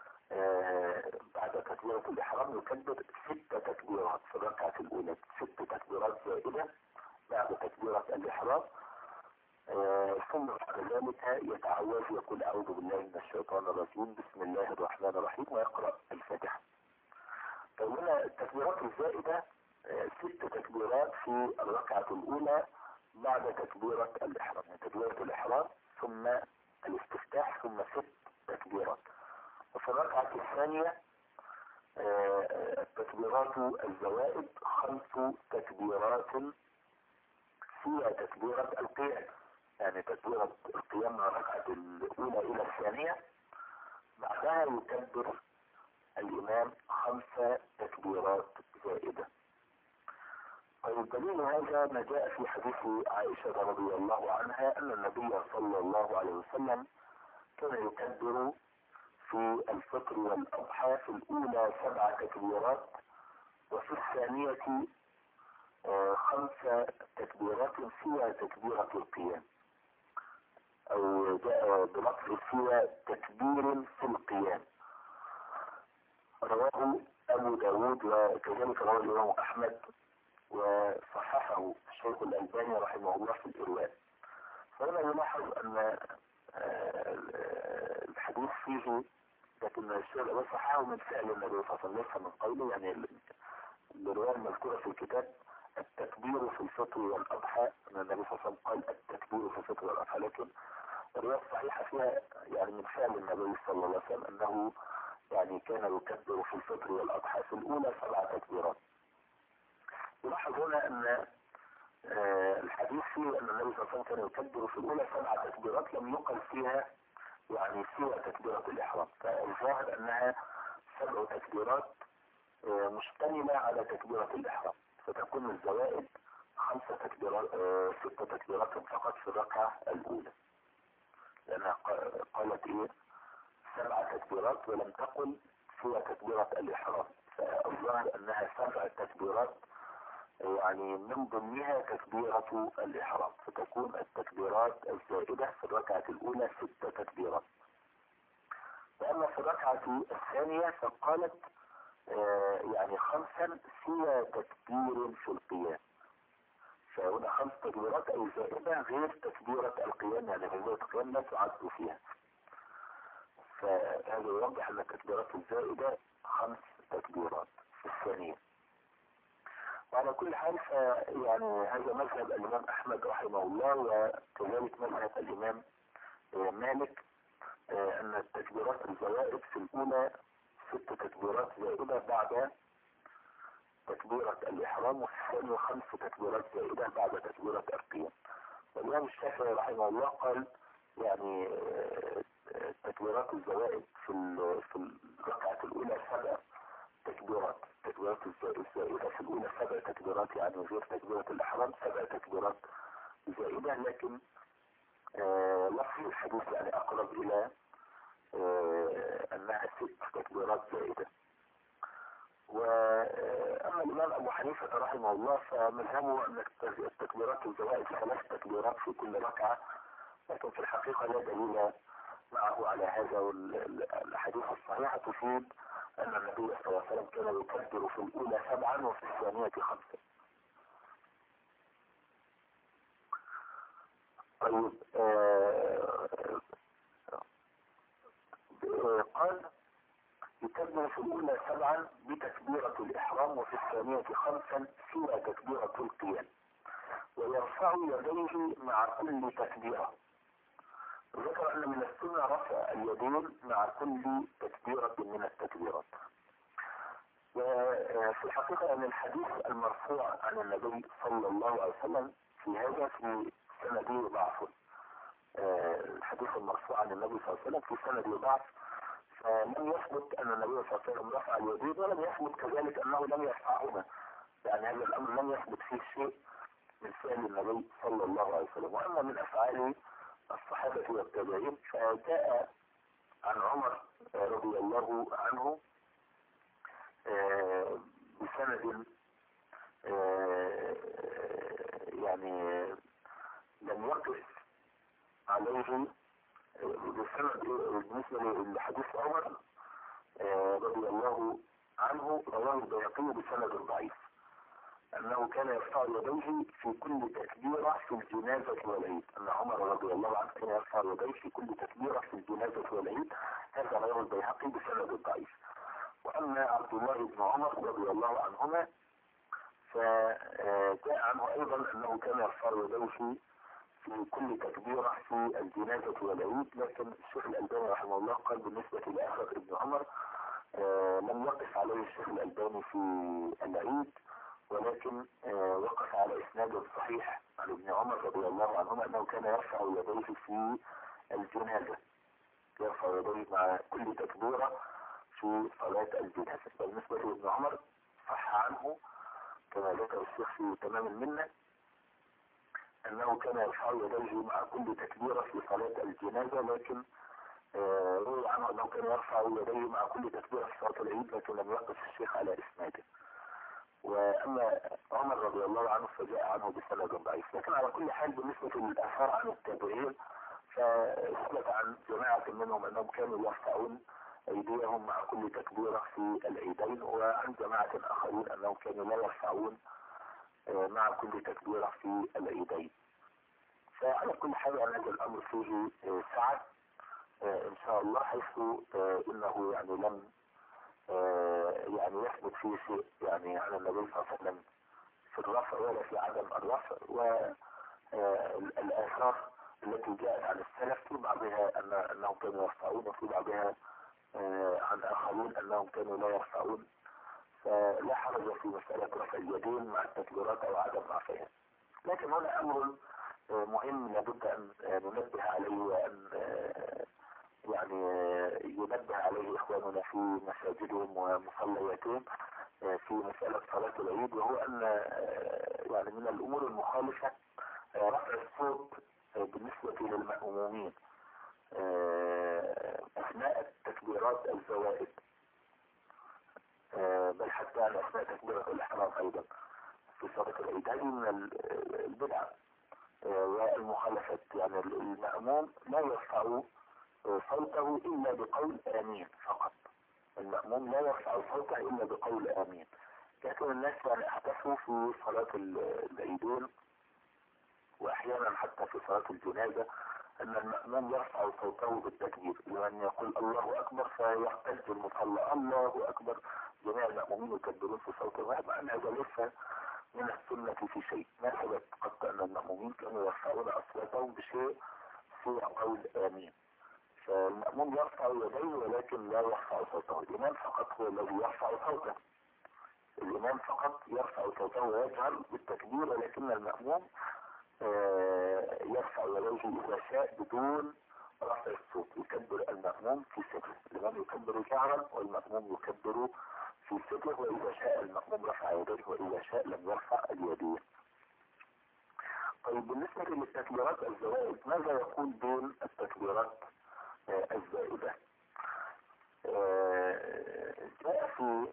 بعد تكبيرة الإحرام يكبر 6 تكبيرات في الركعة الأولى، 6 تكبيرات زائدة بعد تكبيرة الإحرام. ثم بعد ذلك يتعوذ، يقول أعوذ بالله من الشيطان الرجيم، بسم الله الرحمن الرحيم، ويقرأ الفاتحة. فهنا التكبيرات الزائدة 6 تكبيرات في الركعة الأولى بعد تكبيرة الإحرام، يعني تكبيرة الإحرام ثم الاستفتاح ثم 6 تكبيرات. وفي الركعة الثانية التكبيرات الزوائد 5 تكبيرات فيها تكبيرة القيام، يعني تكبيرة القيام من الركعة الأولى إلى الثانية، بعدها يكبر الإمام 5 تكبيرات زائدة. والدليل هذا ما جاء في حديث عائشة رضي الله عنها أن النبي صلى الله عليه وسلم كان يكبر في الفطر والأضحى في الأولى 7 تكبيرات وفي الثانية 5 تكبيرات فيها تكبيرة القيام، أو جاء بلفظ فيها تكبير في القيام. رواه أبو داود وكذلك رواه الإمام أحمد وصححه الشيخ الألباني رحمه الله في الإرواء. فهنا يلاحظ أن الحديث فيه، لكن الشيخ الألباني صححه من فعل النبي صلى الله عليه وسلم ليس من قوله، يعني الرواية المذكورة في الكتاب التكبير في الفطر والأضحى، أن النبي صلى الله عليه وسلم قال التكبير في الفطر والأضحى، لكن الرواية الصحيحة فيها يعني من فعل النبي صلى الله عليه وسلم أنه يعني كان يكبر في الفطر والأضحى في الأولى 7 تكبيرات. يلاحظ هنا أن الحديث فيه أن النبي صلى الله عليه وسلم كان يكبر في الأولى 7 تكبيرات، لم يقل فيها يعني سوى تكبيرة الإحرام، فالظاهر أنها 7 تكبيرات مشتملة على تكبيرة الإحرام، فتكون الزوائد 5 تكبيرات 6 تكبيرات فقط في الركعة الأولى، لأنها قالت 7 تكبيرات ولم تقل سوى تكبيرة الإحرام، فالظاهر أنها 7 تكبيرات يعني من ضمنها تكبيرة الإحرام، فتكون التكبيرات الزائدة في الركعة الأولى 6 تكبيرات. وأما في الركعة الثانية فقالت يعني 5 سوى تكبير في القيام، فهنا 5 تكبيرات أي زائدة غير تكبيرة القيام، يعني تكبيرة القيام لا تعد فيها. فهذا يوضح أن التكبيرات الزائدة 5 تكبيرات في الثانية. وعلى كل حال يعني هذا مذهب الإمام أحمد رحمه الله، وكذلك مذهب الإمام مالك، أن التكبيرات الزوائد في الأولى 6 تكبيرات زائدة بعد تكبيرة الإحرام، وفي الثانية 5 تكبيرات زائدة بعد تكبيرة القيام. والإمام الشافعي رحمه الله قال يعني تكبيرات الزوائد في الركعة الأولى 7 تكبيرات، تكبيرات الزائدة في الأولى 7 تكبيرات، يعني غير تكبيرة الإحرام 7 تكبيرات زائدة، لكن لفظ الحديث يعني أقرب إلى أنها 6 تكبيرات زائدة. وأما الإمام أبو حنيفة رحمه الله فمذهبه أن التكبيرات الزوائد 3 تكبيرات في كل ركعة، لكن في الحقيقة لا دليل معه على هذا، والأحاديث الصحيحة تفيد أن النبي صلى الله عليه وسلم كان يكبر في الأولى 7 وفي الثانية 5. طيب قال يكبر في الأولى 7 بتكبيرة الإحرام وفي الثانية 5 سوى تكبيرة القيام، ويرفع يديه مع كل تكبيرة. ذكر أن من السنة رفع اليدين مع كل تكبيرة من التكبيرات. وفي الحقيقة أن الحديث المرفوع عن النبي صلى الله عليه وسلم في هذا في سنده ضعف. الحديث المرفوع عن النبي صلى الله عليه وسلم في سنده ضعف، فلم يثبت أن النبي صلى الله عليه وسلم رفع اليدين، ولم يثبت كذلك أنه لم يرفعهما. يعني هذا الأمر لم يثبت فيه شيء من فعل النبي صلى الله عليه وسلم. وأما من أفعال الصحابة والتابعين فجاء عن عمر رضي الله عنه بسند يعني لم يقف عليه بسند بالنسبة لحديث عمر رضي الله عنه، رواه البيهقي بسند ضعيف، أنه كان يرفع يديه في كل تكبيرة في الجنازة والعيد. أن عمر رضي الله عنه كان يرفع يديه في كل تكبيرة في الجنازة والعيد، هذا رواه البيهقي بسند ضعيف. وأما عبد الله بن عمر رضي الله عنهما فجاء عنه أيضا أنه كان يرفع يديه في كل تكبيرة في الجنازة والعيد، لكن الشيخ الألباني رحمه الله قال بالنسبة لأثر ابن عمر لم يقف عليه الشيخ الألباني في العيد، ولكن وقف على إسناد صحيح عن ابن عمر رضي الله عنهما أنه كان يرفع يديه في الجنازة، يرفع يديه مع كل تكبيرة في صلاة الجنازة. بالنسبة لابن عمر صح عنه كما ذكر الشيخ في تمام المنة أنه كان يرفع يديه مع كل تكبيرة في صلاة الجنازة، لكن روي عنه أنه كان يرفع يديه مع كل تكبيرة في صلاة العيد، لكن لم يقف الشيخ على إسناده. وأما عمر رضي الله عنه فجاء عنه بسند ضعيف. لكن على كل حال بالنسبة للآثار عن التابعين فثبت عن جماعة منهم أنهم كانوا يرفعون أيديهم مع كل تكبيرة في العيدين، وعن جماعة آخرين أنهم كانوا لا يرفعون مع كل تكبيرة في العيدين. فعلى كل حال هذا الأمر فيه سعة إن شاء الله، حيث إنه يعني لم يعني يثبت فيه شيء يعني عن النبي صلى الله عليه وسلم في الرفع ولا في عدم الرفع. والآثار التي جاءت عن السلف في بعضها أنهم كانوا يرفعون، وفي بعضها عن آخرين أنهم كانوا لا يرفعون، فلا حرج في مسألة رفع اليدين مع التكبيرات أو عدم رفعها. لكن هنا أمر مهم لابد أن ننبه عليه، وأن يعني ينبه عليه إخواننا في مساجدهم ومصلياتهم في مسألة صلاة العيد، وهو أن يعني من الأمور المخالفة رفع الصوت بالنسبة للمأمومين أثناء تكبيرات الزوائد، بل حتى أثناء تكبيرة الإحرام أيضا في صلاة العيد. هذه من البدع والمخالفات. يعني المأموم لا يرفع صوته إلا بقول آمين فقط، المأموم لا يرفع صوته إلا بقول آمين. لكن الناس يعني احدثوا في صلاة العيدين وأحيانا حتى في صلاة الجنازة أن المأموم يرفع صوته بالتكبير، لأن يقول الله أكبر فيحتج المصلى الله أكبر، جميع المأمومين يكبرون في صوت واحد، مع أن هذا ليس من السنة في شيء. ما ثبت قط أن المأمومين كانوا يرفعون أصواتهم بشيء سوى قول آمين. فالمأموم يرفع يديه ولكن لا يرفع صوته. الإمام فقط هو الذي يرفع صوته، الإمام فقط يرفع صوته ويجهر بالتكبير، ولكن المأموم يرفع يديه إذا شاء بدون رفع الصوت. يكبر المأموم في سره، الإمام يكبر جهرا والمأموم يكبر في سره، وإذا شاء المأموم رفع يديه وإذا شاء لم يرفع اليدين. طيب بالنسبة للتكبيرات الزوائد ماذا يقول بين التكبيرات الزائدة؟ جاء في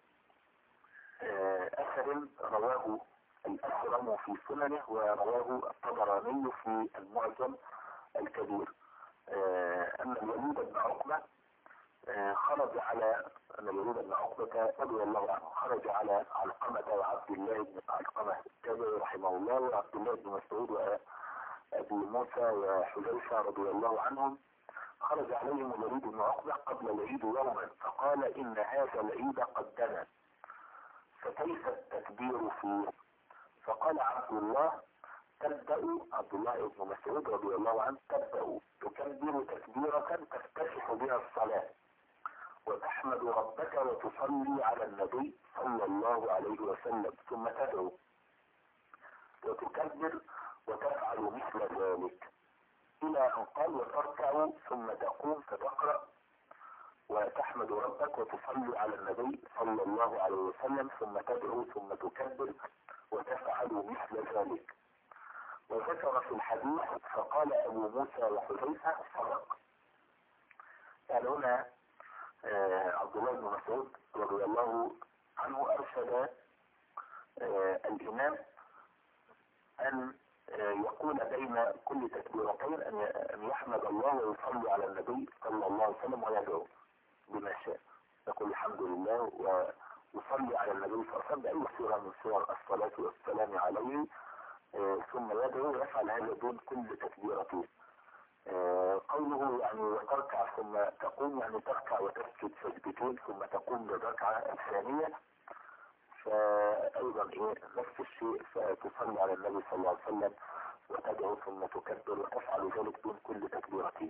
أثر رواه الأسرم في سننه ورواه الطبراني في المعجم الكبير أن الوليد بن عقبة خرج على الوليد بن عقبة رضي الله عنه خرج على علقمة وعبد الله بن علقمة التابعي رحمه الله وعبد الله بن مسعود وأبي موسى وحذيفة رضي الله عنهم. خرج عليهم الوليد بن عقبة قبل العيد يوما فقال إن هذا العيد قد دنا فكيف التكبير فيه؟ فقال عبد الله عبد الله بن مسعود رضي الله عنه تبدأ تكبر تكبيرة تفتتح بها الصلاة وتحمد ربك وتصلي على النبي صلى الله عليه وسلم، ثم تدعو وتكبر وتفعل مثل ذلك، إلى أن قال وتركع ثم تقوم فتقرأ وتحمد ربك وتصلي على النبي صلى الله عليه وسلم، ثم تدعو ثم تكبر وتفعل مثل ذلك. وذكر في الحديث فقال أبو موسى وحذيفة صدق. يعني هنا عبد الله بن مسعود رضي الله عنه أرشد الإمام أن يقول بين كل تكبيرتين أن يحمد الله ويصلي على النبي صلى الله عليه وسلم ويدعو بما شاء، يقول الحمد لله ويصلي على النبي صلى الله عليه وسلم بأي صورة من صور الصلاة والسلام عليه، ثم يدعو ويفعل هذا دون كل تكبيرتين. قوله يعني وتركع ثم تقوم، يعني تركع وتسجد سجدتين ثم تقوم للركعة الثانية، فأيضا نفس الشيء، فتصلي على النبي صلى الله عليه وسلم وتدعو ثم تكبر وتفعل ذلك دون كل تكبيرتين.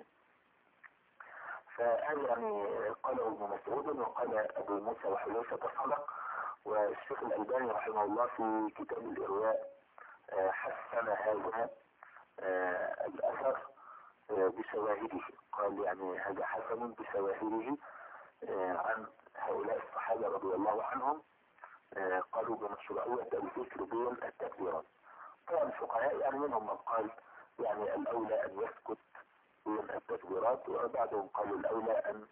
فهذا يعني قاله ابن مسعود وقال أبو موسى وحذيفة صدق. والشيخ الألباني رحمه الله في كتاب الإرواء حسن هذا الأثر بشواهده، قال يعني هذا حسن بشواهده عن هؤلاء الصحابة رضي الله عنهم، قالوا بمشروعية الذكر بين التكبيرات. طبعا الفقهاء يعني منهم من قال يعني الأولى أن يسكت بين التكبيرات، وبعضهم قالوا الأولى أن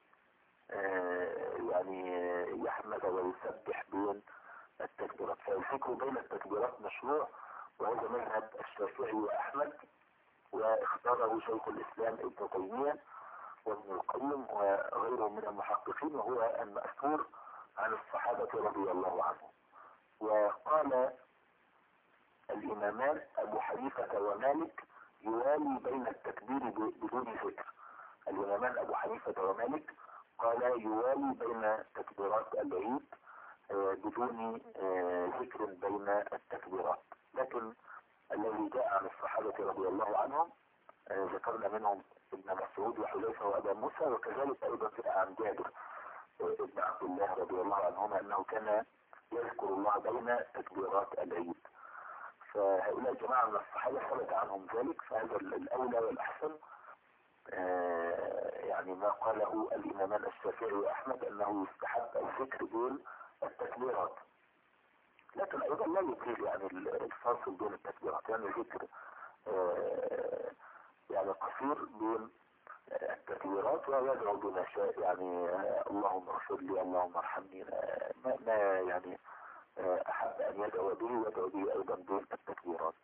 يعني يحمد ويسبح بين التكبيرات. فالذكر بين التكبيرات مشروع، وهذا مذهب الشافعي وأحمد، واختاره شيخ الإسلام ابن تيمية وابن القيم وغيرهم من المحققين، وهو المأثور عن الصحابة رضي الله عنهم. وقال الإمامان أبو حنيفة ومالك يوالي بين التكبير بدون ذكر. الإمامان أبو حنيفة ومالك قال يوالي بين تكبيرات العيد بدون ذكر بين التكبيرات. لكن الذي جاء عن الصحابة رضي الله عنهم ذكرنا منهم ابن مسعود وحذيفة وأبا موسى، وكذلك أيضا جاء عن جابر ابن عبد الله رضي الله عنهما أنه كان يذكر الله بين تكبيرات العيد. فهؤلاء جماعة من الصحابة ثبت عنهم ذلك، فهذا الأولى والأحسن يعني ما قاله الإمامان الشافعي وأحمد أنه يستحب الذكر بين التكبيرات، لكن أيضا لا يطيل يعني الفاصل بين التكبيرات، يعني ذكر يعني قصير بين التكبيرات ويدعو بما شاء، يعني اللهم اغفر لي اللهم ارحمني، ما يعني أحب أن يدعو به أيضا بين التكبيرات.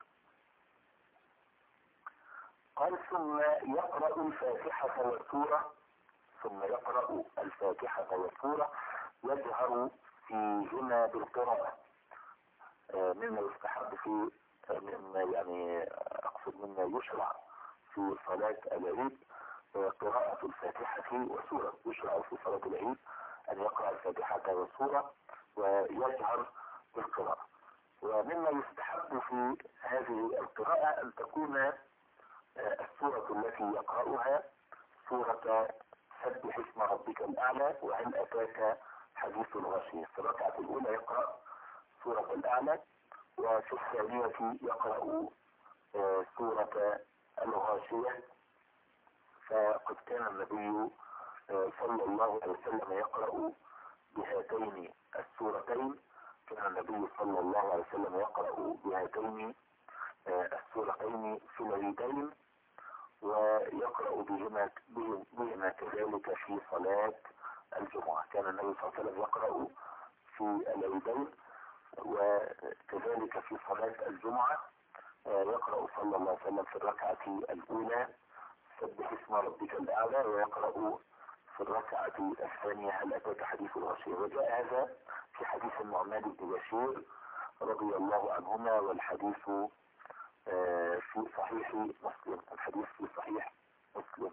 قال ثم يقرأ الفاتحة والسورة، ثم يقرأ الفاتحة والسورة يجهر فيهما بالقراءة، مما يستحب في مما يعني أقصد مما يشرع في صلاة العيد قراءة الفاتحة والسورة. يشرع في صلاة العيد أن يقرأ الفاتحة والسورة ويجهر بالقراءة. ومما يستحب في هذه القراءة أن تكون السورة التي يقرأها سورة سبح اسم ربك الأعلى وهل أتاك حديث الغاشية. في الركعة الأولى يقرأ سورة الأعلى، وفي الثانية يقرأ سورة الغاشية. فقد كان النبي صلى الله عليه وسلم يقرأ بهاتين السورتين، كان النبي صلى الله عليه وسلم يقرأ بهاتين السورتين في العيدين، ويقرأ بهما كذلك في صلاة الجمعة. كان النبي صلى الله عليه وسلم يقرأ في العيدين وكذلك في صلاة الجمعة، يقرأ صلى الله عليه وسلم في الركعة الأولى سبح اسم ربك الأعلى، ويقرأ في الركعة الثانية هل أتاك حديث الغاشية. وجاء هذا في حديث النعمان بن بشير رضي الله عنهما، والحديث في صحيح مسلم، الحديث في صحيح مسلم.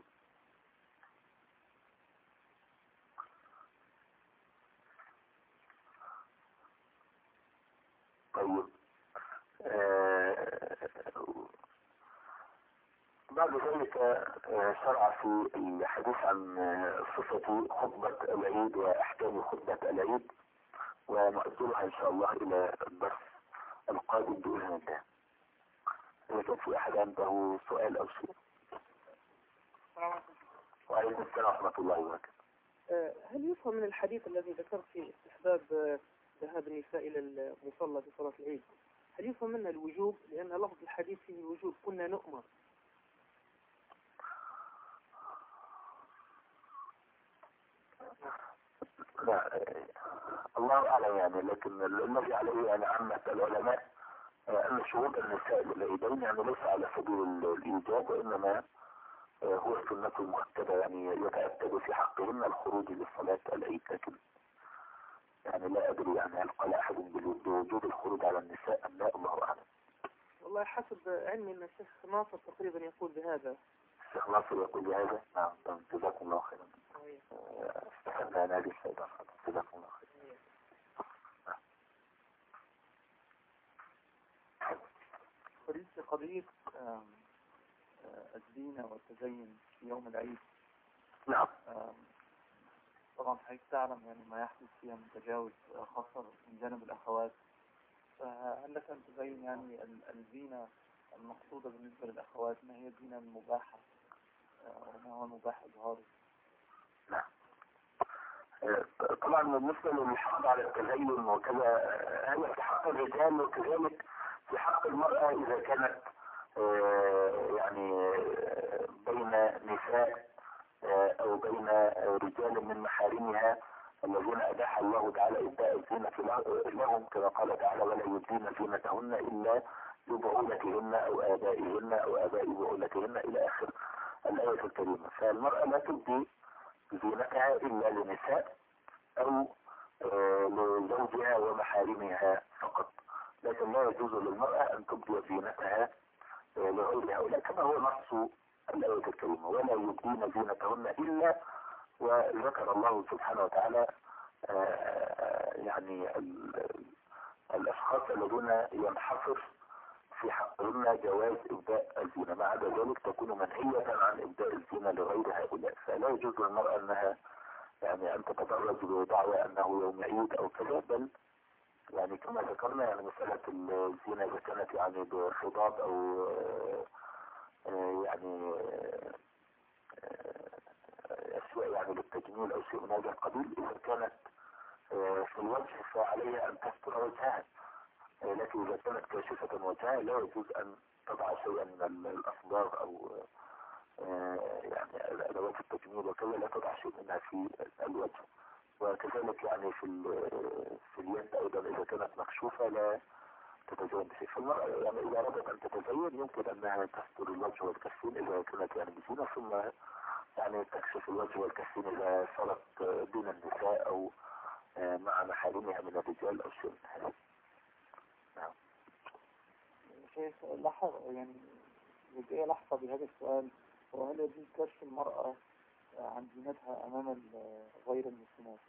طيب بعد ذلك شرع في الحديث عن صفة خطبة العيد وأحكام خطبة العيد، ونؤجلها إن شاء الله إلى الدرس القادم بإذن الله. إذا كان في أحد عنده سؤال أو شيء. وعليكم السلام ورحمة الله وبركاته. هل يفهم من الحديث الذي ذكرت في استحباب ذهاب النساء إلى المصلى في صلاة العيد، هل يفهم منه الوجوب؟ لأن لفظ الحديث فيه الوجوب، كنا نؤمر. لا الله أعلم يعني، لكن الذي عليه يعني عامة العلماء أن شهود النساء للعيدين يعني ليس على سبيل الإيجاب، وإنما هو سنة مؤكدة، يعني يتأكد في حقهن الخروج لصلاة العيد، لكن يعني لا أدري يعني هل قال أحد بوجود الخروج على النساء أم لا، الله أعلم. والله حسب علمي أن الشيخ ناصر تقريبا يقول بهذا. الشيخ ناصر يقول بهذا؟ نعم. جزاكم الله خيرا. استفدنا عن هذه الفائدة. جزاكم الله خيرا. قضية الزينة والتزين في يوم العيد. نعم. طبعا حضرتك تعلم يعني ما يحدث فيها من تجاوز، خاصة من جانب الأخوات. فهل لك أن تبين يعني الزينة المقصودة بالنسبة للأخوات، ما هي الزينة المباحة وما هو المباح إظهاره؟ نعم. طبعا بالنسبة للحفاظ على التزين وكذا، هي في حق الرجال وكذلك في حق المرأة إذا كانت يعني بين نساء أو بين رجال من محارمها الذين أباح الله تعالى إبداء الزينة لهم، كما قال تعالى: ولا يبدين زينتهن إلا لبعولتهن أو آبائهن أو آباء بعولتهن إلى آخر الآية الكريمة. فالمرأة لا تبدي زينتها إلا لنساء أو لزوجها ومحارمها فقط، لكن لا يجوز للمرأة أن تبدي زينتها لغير هؤلاء، كما هو نص الآية الكريمة: ولا يبدين زينتهن إلا. وذكر الله سبحانه وتعالى يعني الأشخاص الذين ينحصر في حقهن جواز إبداء الزينة، ما عدا ذلك تكون منهية عن إبداء الزينة لغير هؤلاء. فلا يجوز للمرأة أنها يعني أن تتدرج بدعوى أنه يوم عيد أو كذا، بل يعني كما ذكرنا يعني مسألة الزينة إذا كانت يعني بخضاب أو يعني أشياء يعني للتجميل أو شيء من هذا القبيل، إذا كانت في الوجه فعليها أن تستر وجهها، لكن إذا كانت كاشفة وجهها لا يجوز أن تضع شيئا من الأصباغ أو يعني أدوات التجميل وكذا، لا تضع شيء منها في الوجه. وكذلك يعني في اليد أيضا إذا كانت مكشوفة لا تتزين بشيء. فالمرأة يعني إذا أرادت أن تتزين يمكن أنها تستر الوجه والكفين إذا كانت يعني بزينة، ثم يعني تكشف الوجه والكفين إذا صارت دون النساء أو مع محارمها من الرجال أو شيء من هذا. نعم. شيخ يعني جزئية لحظة بهذا السؤال، وهل يجوز كشف المرأة عن زينتها أمام غير المسلمات؟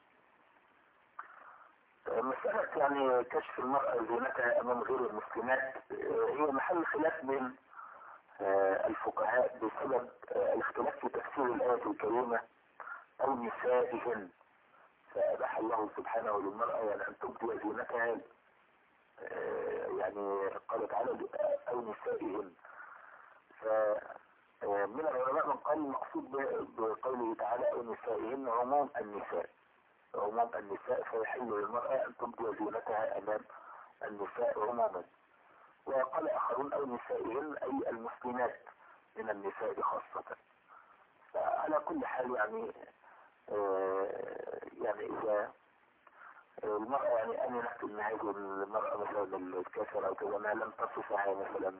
مسألة يعني كشف المرأة زينتها أمام غير المسلمات هي محل خلاف بين الفقهاء بسبب الاختلاف في تفسير الآية الكريمة: أو نسائهن. فأباح الله سبحانه للمرأة يعني أن تبدي زينتها، يعني قال تعالى: أو نسائهن. فمن العلماء من قال المقصود بقوله تعالى أو نسائهن عموم النساء، عموم النساء، فيحل للمرأة أن تبدي زينتها أمام النساء عموما. وقال آخرون أو نسائهن أي المسلمات من النساء خاصة. فعلى كل حال يعني يعني إذا المرأة يعني أمنت أن هذه المرأة مثلا الكافرة أو كذا ما لم تصفها مثلا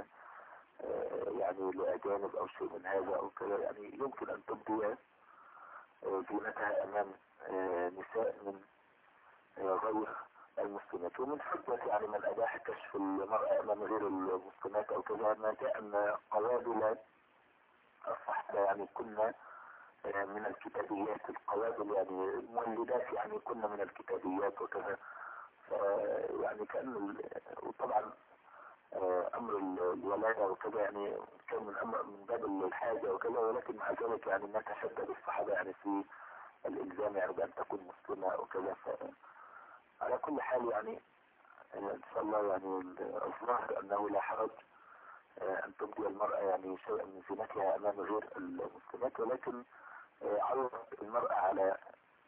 يعني لأجانب أو شيء من هذا أو كذا، يعني يمكن أن تبدي زينتها أمام نساء من غير المسلمات. ومن حجة يعني من أباح كشف المرأة أمام غير المسلمات أو كذا ما جاء أن قوابل الصحابة يعني كنا من الكتابيات، القوابل يعني المولدات يعني كنا من الكتابيات وكذا. يعني كأن وطبعا أمر الولادة وكذا يعني كان من باب الحاجة وكذا، ولكن مع ذلك يعني ما تشدد الصحابة يعني في الإلزام يعني بأن تكون مسلمة وكذا. على كل حال يعني إن شاء الله يعني الظاهر أنه لا حرج أن تبدي المرأة يعني شيئا من زينتها أمام غير المسلمات، ولكن عورة المرأة على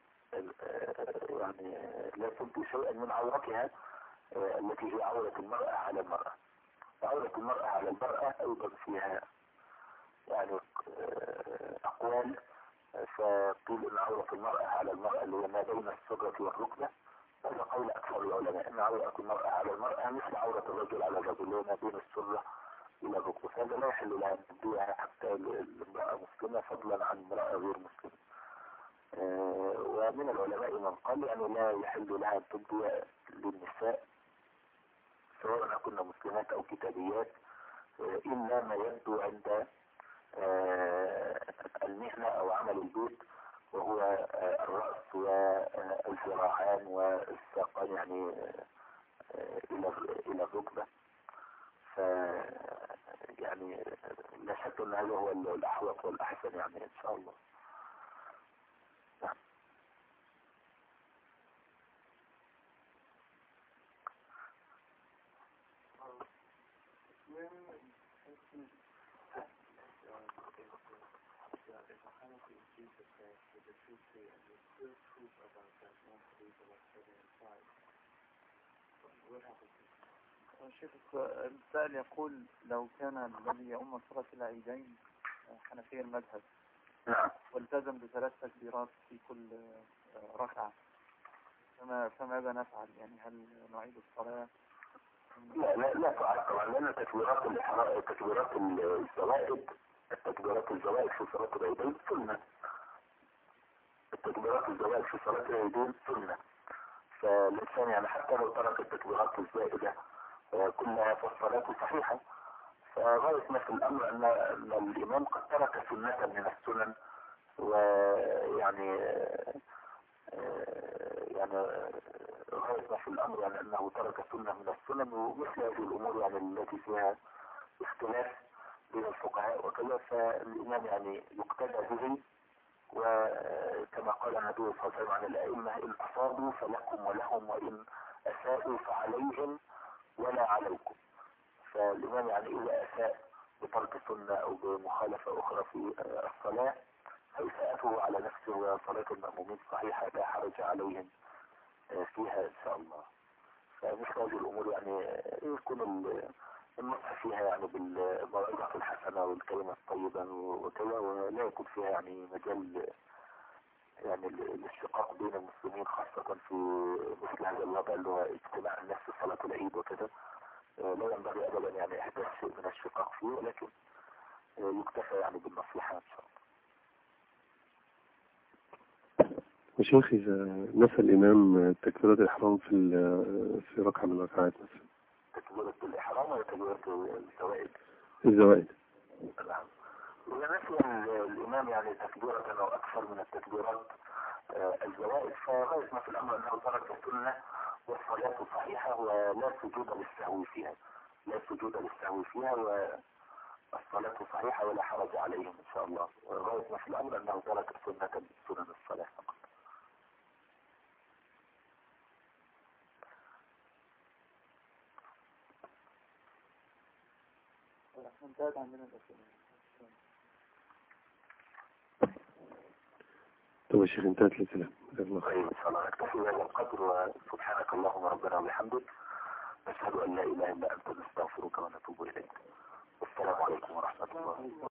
يعني لا تبدي شيئا من عورتها التي هي عورة المرأة على المرأة. عورة المرأة على المرأة أيضا فيها يعني أقوال. فقيل إن عورة المرأة على المرأة اللي هي ما بين السرة والركبة، هذا قول أكثر العلماء، إن عورة المرأة على المرأة مثل عورة الرجل على الرجل ما بين السرة إلى الركبة، فهذا لا يحل لها أن تبديها حتى الامرأة مسلمة فضلا عن امرأة غير مسلمة. ومن العلماء من قال يعني لا يحل لها أن تبدي للنساء سواء كن مسلمات أو كتابيات إلا ما يبدو عند المهنة أو عمل البيت، وهو الرأس والذراعان والساقان يعني إلى الركبة. يعني لا شك أن هذا هو الأحوط والأحسن يعني إن شاء الله. نعم. شيخ السائل يقول لو كان الذي يؤم صلاة العيدين حنفي المذهب والتزم بثلاث تكبيرات في كل ركعة فماذا نفعل؟ يعني هل نعيد الصلاة؟ لا تعد طبعا، لأن تكبيرات الزوائد في صلاة العيدين سنة. التكبيرات الزوائد في صلاة العيدين سنة، فالإنسان يعني حتى لو ترك التكبيرات الزائدة كلها فالصلاة صحيحة. فغاية ما في الأمر أن الإمام قد ترك سنة من السنن، ويعني غاية ما في الأمر يعني أنه ترك سنة من السنن، ومثل هذه الأمور يعني التي فيها اختلاف بين الفقهاء وكذا، فالإمام يعني يقتدى به. وكما قال النبي صلى الله عليه وسلم عن الأئمة: إن أصابوا فلكم ولهم، وإن أساءوا فعليهم ولا عليكم. فالإمام يعني إذا أساء بترك سنة أو بمخالفة أخرى في الصلاة فإساءته على نفسه، وصلاة المأمومين صحيحة لا حرج عليهم فيها إن شاء الله. فمثل هذه الأمور يعني يكون النصح فيها يعني بالموعظة الحسنة والكلمة الطيبة وكذا، ولا يكون فيها يعني مجال يعني الاشتقاق بين المسلمين، خاصة في مثل هذا الوضع اللي هو اجتماع الناس في صلاة العيد وكذا. لا ينبغي أبدا يعني إحداث شيء من الشقاق فيه، ولكن يكتفى يعني بالنصيحة إن شاء الله. يا شيخ، إذا نسى الإمام تكبيرة الإحرام في ركعة من الركعات مثلا، تكبيرة الإحرام ولا تكبيرة الزوائد؟ الزوائد. نعم. إذا نسي الإمام يعني تكبيرة أو أكثر من التكبيرات الزوائد، فغاية ما في الأمر أنه ترك السنة والصلاة صحيحة ولا سجود للسهو فيها، والصلاة صحيحة ولا حرج عليهم إن شاء الله. وغاية ما في الأمر أنه ترك سنة من سنن الصلاة فقط. انتهت عندنا الأسئلة. طب يا شيخ انتهت الأسئلة. طيب إن شاء الله نكتفي بهذا القدر، وسبحانك اللهم ربنا وبحمدك، نشهد أن لا إله إلا أنت، نستغفرك ونتوب إليك. والسلام عليكم ورحمة الله.